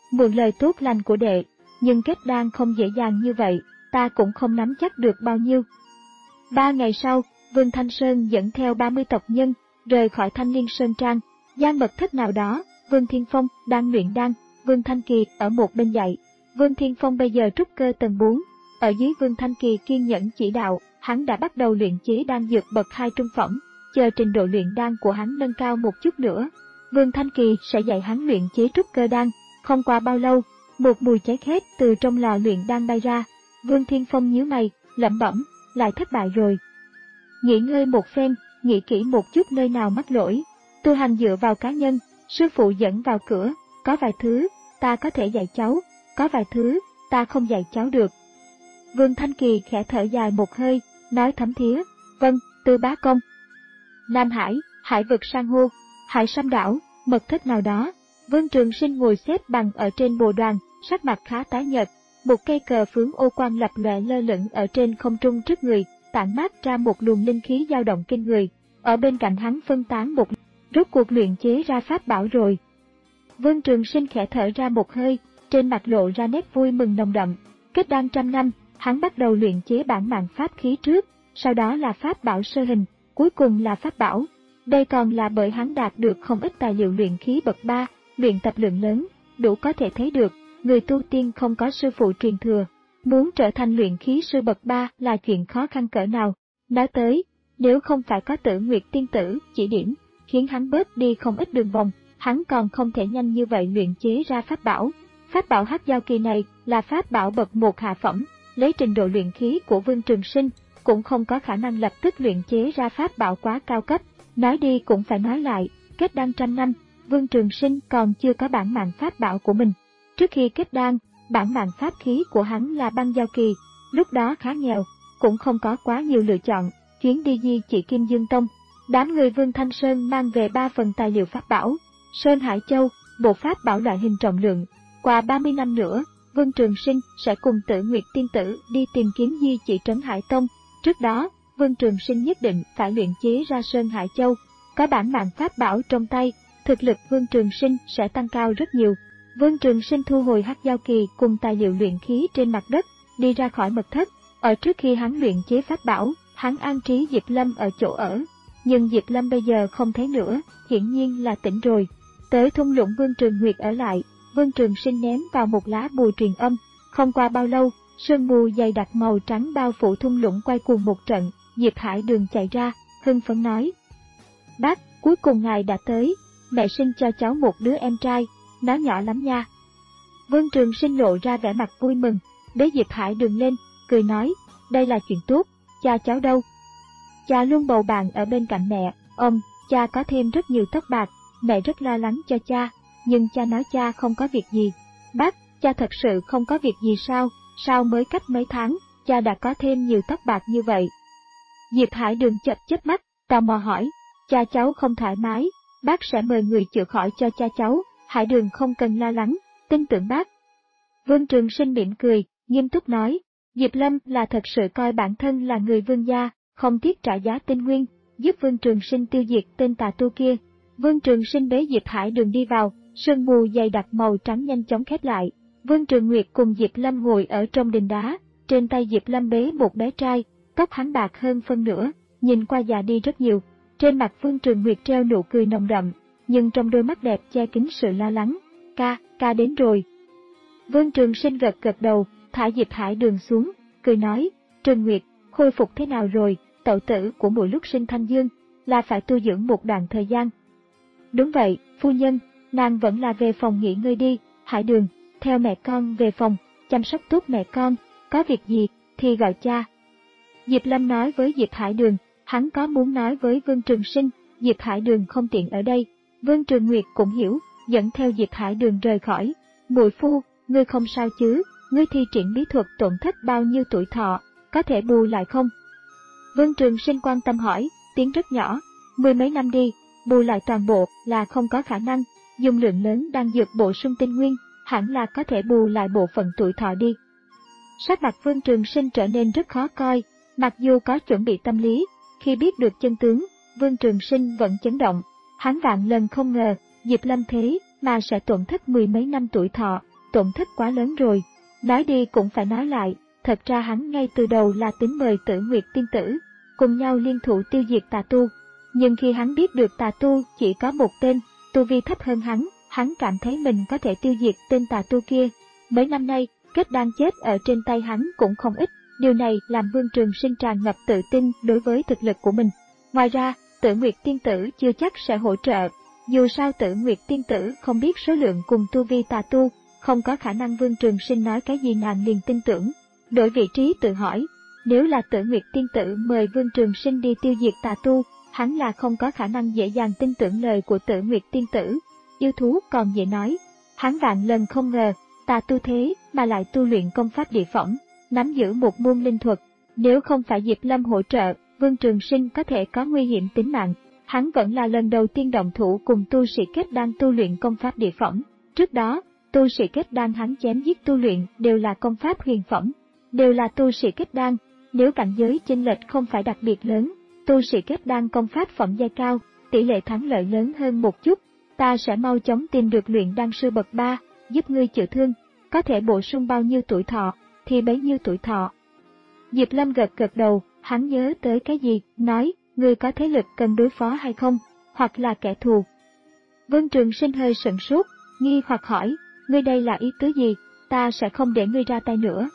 mượn lời tốt lành của đệ, nhưng kết đan không dễ dàng như vậy, ta cũng không nắm chắc được bao nhiêu. Ba ngày sau, Vương Thanh Sơn dẫn theo ba mươi tộc nhân, rời khỏi Thanh Liên Sơn Trang, gian mật thất nào đó, Vương Thiên Phong đang luyện đan, Vương Thanh Kỳ ở một bên dạy. Vương Thiên Phong bây giờ trúc cơ tầng bốn, ở dưới Vương Thanh Kỳ kiên nhẫn chỉ đạo, hắn đã bắt đầu luyện chế đan dược bậc hai trung phẩm, chờ trình độ luyện đan của hắn nâng cao một chút nữa, Vương Thanh Kỳ sẽ dạy hắn luyện chế trúc cơ đan. Không qua bao lâu, một mùi cháy khét từ trong lò luyện đan bay ra, Vương Thiên Phong nhíu mày, lẩm bẩm, lại thất bại rồi. Nghỉ ngơi một phen, nghĩ kỹ một chút nơi nào mắc lỗi, tu hành dựa vào cá nhân, sư phụ dẫn vào cửa, có vài thứ, ta có thể dạy cháu, có vài thứ, ta không dạy cháu được. Vương Thanh Kỳ khẽ thở dài một hơi, nói thấm thía, vâng, Tư bá công. Nam Hải, hải vực san hô, hải Sam đảo, mật thất nào đó, Vương Trường Sinh ngồi xếp bằng ở trên bồ đoàn, sắc mặt khá tái nhợt, một cây cờ phướng ô quang lập lòe lơ lửng ở trên không trung trước người, tản mát ra một luồng linh khí dao động kinh người, ở bên cạnh hắn phân tán một, rốt cuộc luyện chế ra pháp bảo rồi. Vương Trường Sinh khẽ thở ra một hơi, trên mặt lộ ra nét vui mừng nồng đậm, kết đan trăm năm, hắn bắt đầu luyện chế bản mạng pháp khí trước, sau đó là pháp bảo sơ hình, cuối cùng là pháp bảo. Đây còn là bởi hắn đạt được không ít tài liệu luyện khí bậc ba, luyện tập lượng lớn, đủ có thể thấy được, người tu tiên không có sư phụ truyền thừa, muốn trở thành luyện khí sư bậc ba là chuyện khó khăn cỡ nào. Nói tới, nếu không phải có Tử Nguyệt tiên tử chỉ điểm, khiến hắn bớt đi không ít đường vòng, hắn còn không thể nhanh như vậy luyện chế ra pháp bảo. Pháp bảo hắc giao kỳ này là pháp bảo bậc một hạ phẩm, lấy trình độ luyện khí của Vương Trường Sinh, cũng không có khả năng lập tức luyện chế ra pháp bảo quá cao cấp. Nói đi cũng phải nói lại, kết đan trăm năm, Vương Trường Sinh còn chưa có bản mạng pháp bảo của mình. Trước khi kết đan, bản mạng pháp khí của hắn là băng giao kỳ, lúc đó khá nghèo, cũng không có quá nhiều lựa chọn. Chuyến đi di chỉ Kim Dương Tông, đám người Vương Thanh Sơn mang về ba phần tài liệu pháp bảo, Sơn Hải Châu, bộ pháp bảo loại hình trọng lượng. Qua ba mươi năm nữa, Vương Trường Sinh sẽ cùng Tử Nguyệt tiên tử đi tìm kiếm di chỉ Trấn Hải Tông. Trước đó, Vương Trường Sinh nhất định phải luyện chế ra Sơn Hải Châu, có bản mạng pháp bảo trong tay, thực lực Vương Trường Sinh sẽ tăng cao rất nhiều. Vương Trường Sinh thu hồi hắc giao kỳ cùng tài liệu luyện khí trên mặt đất, đi ra khỏi mật thất. Ở trước khi hắn luyện chế pháp bảo, hắn an trí Diệp Lâm ở chỗ ở, nhưng Diệp Lâm bây giờ không thấy nữa, hiển nhiên là tỉnh rồi. Tới thung lũng Vương Trường Nguyệt ở lại, Vương Trường Sinh ném vào một lá bùa truyền âm. Không qua bao lâu, sương mù dày đặc màu trắng bao phủ thung lũng quay cuồng một trận. Diệp Hải Đường chạy ra, hưng phấn nói: Bác, cuối cùng ngài đã tới, mẹ sinh cho cháu một đứa em trai, nó nhỏ lắm nha. Vương Trường Sinh lộ ra vẻ mặt vui mừng, bế Diệp Hải Đường lên, cười nói: đây là chuyện tốt, cha cháu đâu? Cha luôn bầu bạn ở bên cạnh mẹ, ông, cha có thêm rất nhiều tóc bạc, mẹ rất lo lắng cho cha, nhưng cha nói cha không có việc gì. Bác, cha thật sự không có việc gì sao, sao mới cách mấy tháng, cha đã có thêm nhiều tóc bạc như vậy? Diệp Hải Đường chớp chớp mắt, tò mò hỏi: cha cháu không thoải mái, bác sẽ mời người chữa khỏi cho cha cháu, Hải Đường không cần lo lắng, tin tưởng bác. Vương Trường Sinh mỉm cười, nghiêm túc nói: Diệp Lâm là thật sự coi bản thân là người Vương gia, không tiếc trả giá tinh nguyên, giúp Vương Trường Sinh tiêu diệt tên tà tu kia. Vương Trường Sinh bế Diệp Hải Đường đi vào, sương mù dày đặc màu trắng nhanh chóng khép lại. Vương Trường Nguyệt cùng Diệp Lâm ngồi ở trong đình đá, trên tay Diệp Lâm bế một bé trai, tóc hắn bạc hơn phân nửa, nhìn qua già đi rất nhiều. Trên mặt Vương Trường Nguyệt treo nụ cười nồng đậm, nhưng trong đôi mắt đẹp che kín sự lo lắng. Ca, ca đến rồi. Vương Trường Sinh gật gật đầu, thả Diệp Hải Đường xuống, cười nói: Trường Nguyệt, khôi phục thế nào rồi? Tẩu tử của muội lúc sinh Thanh Dương là phải tu dưỡng một đoạn thời gian. Đúng vậy, phu nhân, nàng vẫn là về phòng nghỉ ngơi đi. Hải Đường, theo mẹ con về phòng, chăm sóc tốt mẹ con, có việc gì thì gọi cha. Diệp Lâm nói với Diệp Hải Đường, hắn có muốn nói với Vương Trường Sinh, Diệp Hải Đường không tiện ở đây. Vương Trường Nguyệt cũng hiểu, dẫn theo Diệp Hải Đường rời khỏi. Muội phu, ngươi không sao chứ? Ngươi thi triển bí thuật tổn thất bao nhiêu tuổi thọ, có thể bù lại không? Vương Trường Sinh quan tâm hỏi, tiếng rất nhỏ: mười mấy năm đi, bù lại toàn bộ là không có khả năng, dùng lượng lớn đang dược bổ sung tinh nguyên, hẳn là có thể bù lại bộ phận tuổi thọ đi. Sắc mặt Vương Trường Sinh trở nên rất khó coi, mặc dù có chuẩn bị tâm lý, khi biết được chân tướng, Vương Trường Sinh vẫn chấn động. Hắn vạn lần không ngờ, Diệp Lâm thế mà sẽ tổn thất mười mấy năm tuổi thọ, tổn thất quá lớn rồi. Nói đi cũng phải nói lại, thật ra hắn ngay từ đầu là tính mời Tử Nguyệt tiên tử, cùng nhau liên thủ tiêu diệt tà tu. Nhưng khi hắn biết được tà tu chỉ có một tên, tu vi thấp hơn hắn, hắn cảm thấy mình có thể tiêu diệt tên tà tu kia. Mấy năm nay, kết đan chết ở trên tay hắn cũng không ít, điều này làm Vương Trường Sinh tràn ngập tự tin đối với thực lực của mình. Ngoài ra, Tử Nguyệt tiên tử chưa chắc sẽ hỗ trợ, dù sao Tử Nguyệt tiên tử không biết số lượng cùng tu vi tà tu, không có khả năng Vương Trường Sinh nói cái gì nàng liền tin tưởng. Đổi vị trí tự hỏi, nếu là Tử Nguyệt tiên tử mời Vương Trường Sinh đi tiêu diệt tà tu, hắn là không có khả năng dễ dàng tin tưởng lời của Tử Nguyệt tiên tử. Yêu thú còn dễ nói, hắn vạn lần không ngờ, tà tu thế mà lại tu luyện công pháp địa phẩm, nắm giữ một môn linh thuật. Nếu không phải Diệp Lâm hỗ trợ, Vương Trường Sinh có thể có nguy hiểm tính mạng. Hắn vẫn là lần đầu tiên động thủ cùng tu sĩ kết đan tu luyện công pháp địa phẩm. Trước đó, tu sĩ kết đan hắn chém giết tu luyện đều là công pháp huyền phẩm, đều là tu sĩ kết đan. Nếu cảnh giới chênh lệch không phải đặc biệt lớn, tu sĩ kết đan công pháp phẩm giai cao, tỷ lệ thắng lợi lớn hơn một chút. Ta sẽ mau chóng tìm được luyện đan sư bậc ba, giúp ngươi chữa thương, có thể bổ sung bao nhiêu tuổi thọ, thì bấy nhiêu tuổi thọ. Diệp Lâm gật gật đầu, hắn nhớ tới cái gì, nói, ngươi có thế lực cần đối phó hay không, hoặc là kẻ thù. Vương Trường Sinh hơi sửng sốt, nghi hoặc hỏi, ngươi đây là ý tứ gì, ta sẽ không để ngươi ra tay nữa.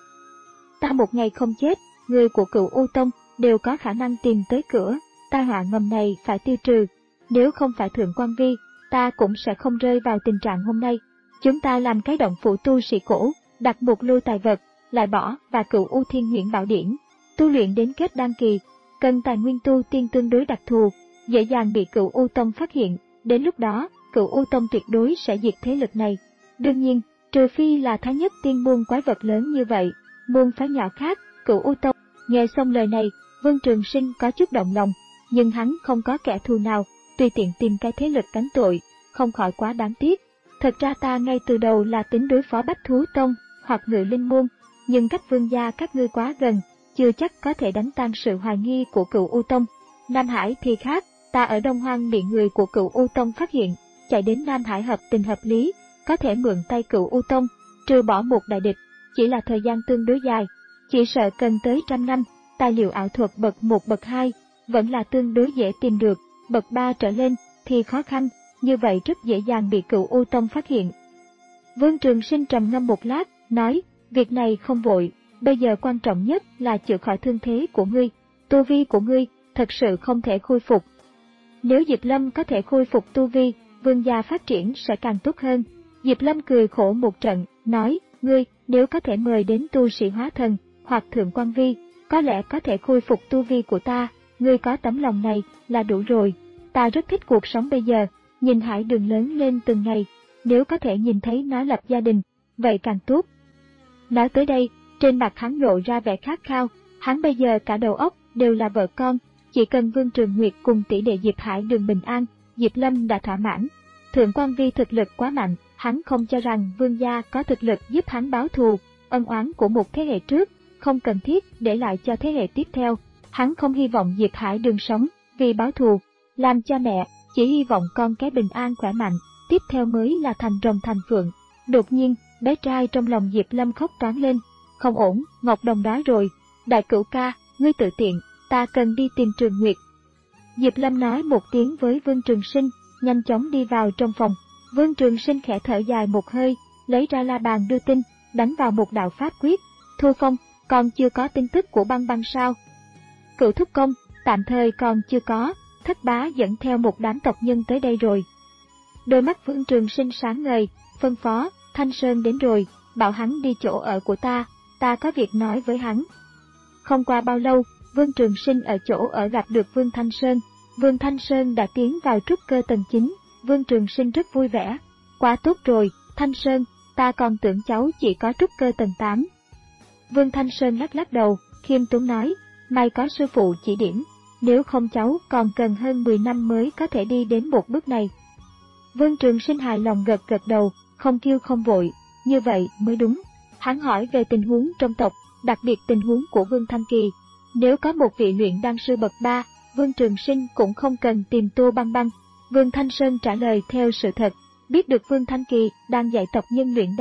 Ta một ngày không chết, người của Cửu U Tông đều có khả năng tìm tới cửa, tai họa ngầm này phải tiêu trừ. Nếu không phải Thượng Quan Vi, ta cũng sẽ không rơi vào tình trạng hôm nay. Chúng ta làm cái động phủ tu sĩ cổ, đặt một lô tài vật, lại bỏ và Cửu U Thiên Nhuyễn Bảo Điển. Tu luyện đến kết đan kỳ, cần tài nguyên tu tiên tương đối đặc thù, dễ dàng bị Cửu U Tông phát hiện. Đến lúc đó, Cửu U Tông tuyệt đối sẽ diệt thế lực này. Đương nhiên, trừ phi là Thái Nhất Tiên môn quái vật lớn như vậy, môn phái nhỏ khác, Cửu U Tông. Nghe xong lời này, Vương Trường Sinh có chút động lòng, nhưng hắn không có kẻ thù nào, tùy tiện tìm cái thế lực gánh tội, không khỏi quá đáng tiếc. Thật ra ta ngay từ đầu là tính đối phó Bách Thú Tông hoặc Ngự Linh môn, nhưng cách Vương gia các ngươi quá gần, chưa chắc có thể đánh tan sự hoài nghi của Cửu U Tông. Nam Hải thì khác, ta ở Đông Hoang bị người của Cửu U Tông phát hiện, chạy đến Nam Hải hợp tình hợp lý, có thể mượn tay Cửu U Tông, trừ bỏ một đại địch, chỉ là thời gian tương đối dài, chỉ sợ cần tới trăm năm. Tài liệu ảo thuật bậc một bậc hai vẫn là tương đối dễ tìm được, bậc ba trở lên thì khó khăn, như vậy rất dễ dàng bị Cửu U Tông phát hiện. Vương Trường Sinh trầm ngâm một lát, nói, việc này không vội, bây giờ quan trọng nhất là chữa khỏi thương thế của ngươi, tu vi của ngươi thật sự không thể khôi phục. Nếu Diệp Lâm có thể khôi phục tu vi, Vương gia phát triển sẽ càng tốt hơn. Diệp Lâm cười khổ một trận, nói, ngươi, nếu có thể mời đến tu sĩ hóa thần, hoặc Thượng Quan Vi, có lẽ có thể khôi phục tu vi của ta, ngươi có tấm lòng này là đủ rồi. Ta rất thích cuộc sống bây giờ, nhìn Hải Đường lớn lên từng ngày, nếu có thể nhìn thấy nó lập gia đình, vậy càng tốt. Nói tới đây, trên mặt hắn lộ ra vẻ khát khao, hắn bây giờ cả đầu óc đều là vợ con, chỉ cần Vương Trường Nguyệt cùng tỷ đệ Diệp Hải Đường bình an, Diệp Lâm đã thỏa mãn. Thượng Quan Vi thực lực quá mạnh, hắn không cho rằng Vương gia có thực lực giúp hắn báo thù, ân oán của một thế hệ trước, không cần thiết để lại cho thế hệ tiếp theo. Hắn không hy vọng Diệp Hải Đường sống vì báo thù, làm cha mẹ, chỉ hy vọng con cái bình an khỏe mạnh, tiếp theo mới là thành rồng thành phượng. Đột nhiên, bé trai trong lòng Diệp Lâm khóc toáng lên, không ổn, Ngọc Đồng đó rồi, đại cửu ca, ngươi tự tiện, ta cần đi tìm Trường Nguyệt. Diệp Lâm nói một tiếng với Vương Trường Sinh, nhanh chóng đi vào trong phòng. Vương Trường Sinh khẽ thở dài một hơi, lấy ra la bàn đưa tin, đánh vào một đạo pháp quyết. Thu Phong, còn chưa có tin tức của Băng Băng sao? Cửu thúc công, tạm thời còn chưa có, Thất bá dẫn theo một đám tộc nhân tới đây rồi. Đôi mắt Vương Trường Sinh sáng ngời, phân phó, Thanh Sơn đến rồi, bảo hắn đi chỗ ở của ta, ta có việc nói với hắn. Không qua bao lâu, Vương Trường Sinh ở chỗ ở gặp được Vương Thanh Sơn. Vương Thanh Sơn đã tiến vào trúc cơ tầng chín, Vương Trường Sinh rất vui vẻ. Quá tốt rồi, Thanh Sơn, ta còn tưởng cháu chỉ có trúc cơ tầng tám. Vương Thanh Sơn lắc lắc đầu, khiêm tốn nói, may có sư phụ chỉ điểm, nếu không cháu còn cần hơn mười năm mới có thể đi đến một bước này. Vương Trường Sinh hài lòng gật gật đầu, không kêu không vội, như vậy mới đúng. Hắn hỏi về tình huống trong tộc, đặc biệt tình huống của Vương Thanh Kỳ. Nếu có một vị luyện đan sư bậc ba, Vương Trường Sinh cũng không cần tìm Tô Băng Băng. Vương Thanh Sơn trả lời theo sự thật, biết được Vương Thanh Kỳ đang dạy tộc nhân luyện đan,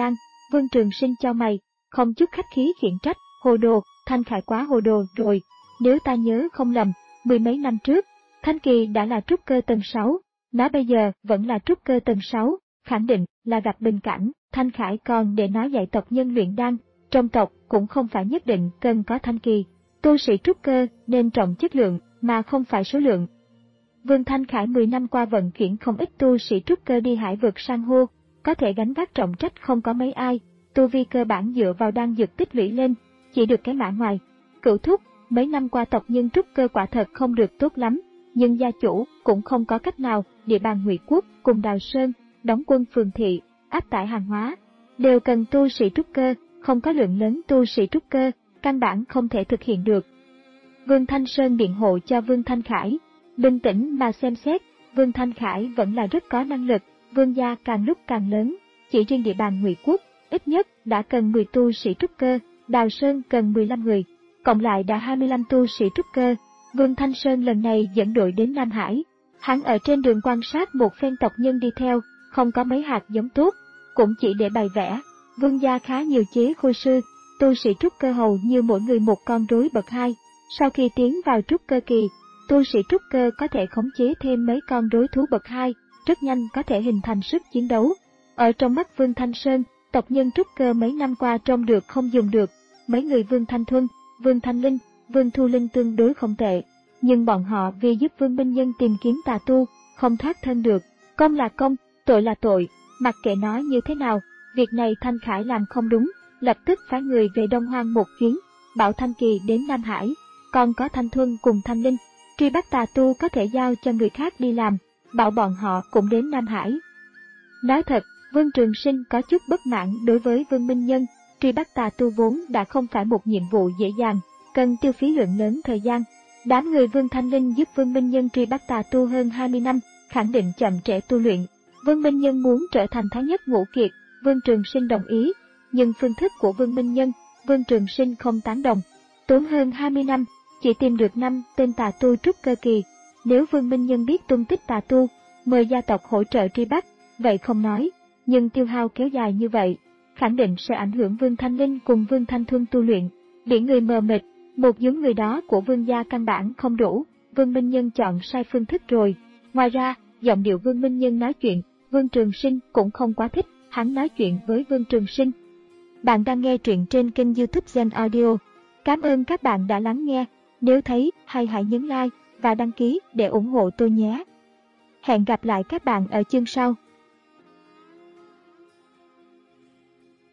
Vương Trường Sinh chau mày, không chút khách khí khiển trách, hồ đồ, Thanh Khải quá hồ đồ rồi. Nếu ta nhớ không lầm, mười mấy năm trước, Thanh Kỳ đã là trúc cơ tầng sáu, nó bây giờ vẫn là trúc cơ tầng sáu, khẳng định là gặp bình cảnh. Thanh Khải còn để nói dạy tộc nhân luyện đan, trong tộc cũng không phải nhất định cần có Thanh Kỳ. Tu sĩ trúc cơ nên trọng chất lượng mà không phải số lượng. Vương Thanh Khải mười năm qua vận chuyển không ít tu sĩ trúc cơ đi hải vực san hô, có thể gánh vác trọng trách không có mấy ai, tu vi cơ bản dựa vào đan dược tích lũy lên, chỉ được cái mã ngoài. Cửu thúc, mấy năm qua tộc nhân trúc cơ quả thật không được tốt lắm, nhưng gia chủ cũng không có cách nào, địa bàn Ngụy Quốc cùng Đào Sơn, đóng quân phường thị, áp tải hàng hóa, đều cần tu sĩ trúc cơ, không có lượng lớn tu sĩ trúc cơ, căn bản không thể thực hiện được. Vương Thanh Sơn biện hộ cho Vương Thanh Khải, bình tĩnh mà xem xét, Vương Thanh Khải vẫn là rất có năng lực, Vương gia càng lúc càng lớn, chỉ riêng địa bàn Ngụy Quốc, ít nhất đã cần mười tu sĩ trúc cơ, Đào Sơn cần mười lăm người, cộng lại đã hai mươi lăm tu sĩ trúc cơ. Vương Thanh Sơn lần này dẫn đội đến Nam Hải, hắn ở trên đường quan sát một phen tộc nhân đi theo, không có mấy hạt giống tốt, cũng chỉ để bày vẽ. Vương gia khá nhiều chế khôi sư, tu sĩ trúc cơ hầu như mỗi người một con rối bậc hai. Sau khi tiến vào trúc cơ kỳ, tu sĩ trúc cơ có thể khống chế thêm mấy con rối thú bậc hai, rất nhanh có thể hình thành sức chiến đấu. Ở trong mắt Vương Thanh Sơn, tộc nhân trúc cơ mấy năm qua trông được không dùng được, mấy người Vương Thanh Thuân, Vương Thanh Linh, Vương Thu Linh tương đối không tệ, nhưng bọn họ vì giúp Vương Minh Nhân tìm kiếm tà tu, không thoát thân được, công là công, tội là tội, mặc kệ nói như thế nào, việc này Thanh Khải làm không đúng, lập tức phái người về Đông Hoang một chuyến, bảo Thanh Kỳ đến Nam Hải, còn có Thanh Thuân cùng Thanh Linh, truy bắt tà tu có thể giao cho người khác đi làm, bảo bọn họ cũng đến Nam Hải. Nói thật, Vương Trường Sinh có chút bất mãn đối với Vương Minh Nhân, truy bắt tà tu vốn đã không phải một nhiệm vụ dễ dàng, cần tiêu phí lượng lớn thời gian. Đám người Vương Thanh Linh giúp Vương Minh Nhân truy bắt tà tu hơn hai mươi năm, khẳng định chậm trễ tu luyện. Vương Minh Nhân muốn trở thành thái nhất ngũ kiệt, Vương Trường Sinh đồng ý, nhưng phương thức của Vương Minh Nhân, Vương Trường Sinh không tán đồng. Tốn hơn hai mươi năm, chỉ tìm được năm tên tà tu trúc cơ kỳ. Nếu Vương Minh Nhân biết tung tích tà tu, mời gia tộc hỗ trợ truy bắt, vậy không nói, nhưng tiêu hao kéo dài như vậy, khẳng định sẽ ảnh hưởng Vương Thanh Linh cùng Vương Thanh Thuân tu luyện. Biển người mờ mịt, một giống người đó của Vương gia căn bản không đủ, Vương Minh Nhân chọn sai phương thức rồi. Ngoài ra, giọng điệu Vương Minh Nhân nói chuyện, Vương Trường Sinh cũng không quá thích, hắn nói chuyện với Vương Trường Sinh. Bạn đang nghe truyện trên kênh YouTube Gen Audio. Cảm ơn các bạn đã lắng nghe, nếu thấy hay hãy nhấn like và đăng ký để ủng hộ tôi nhé. Hẹn gặp lại các bạn ở chương sau.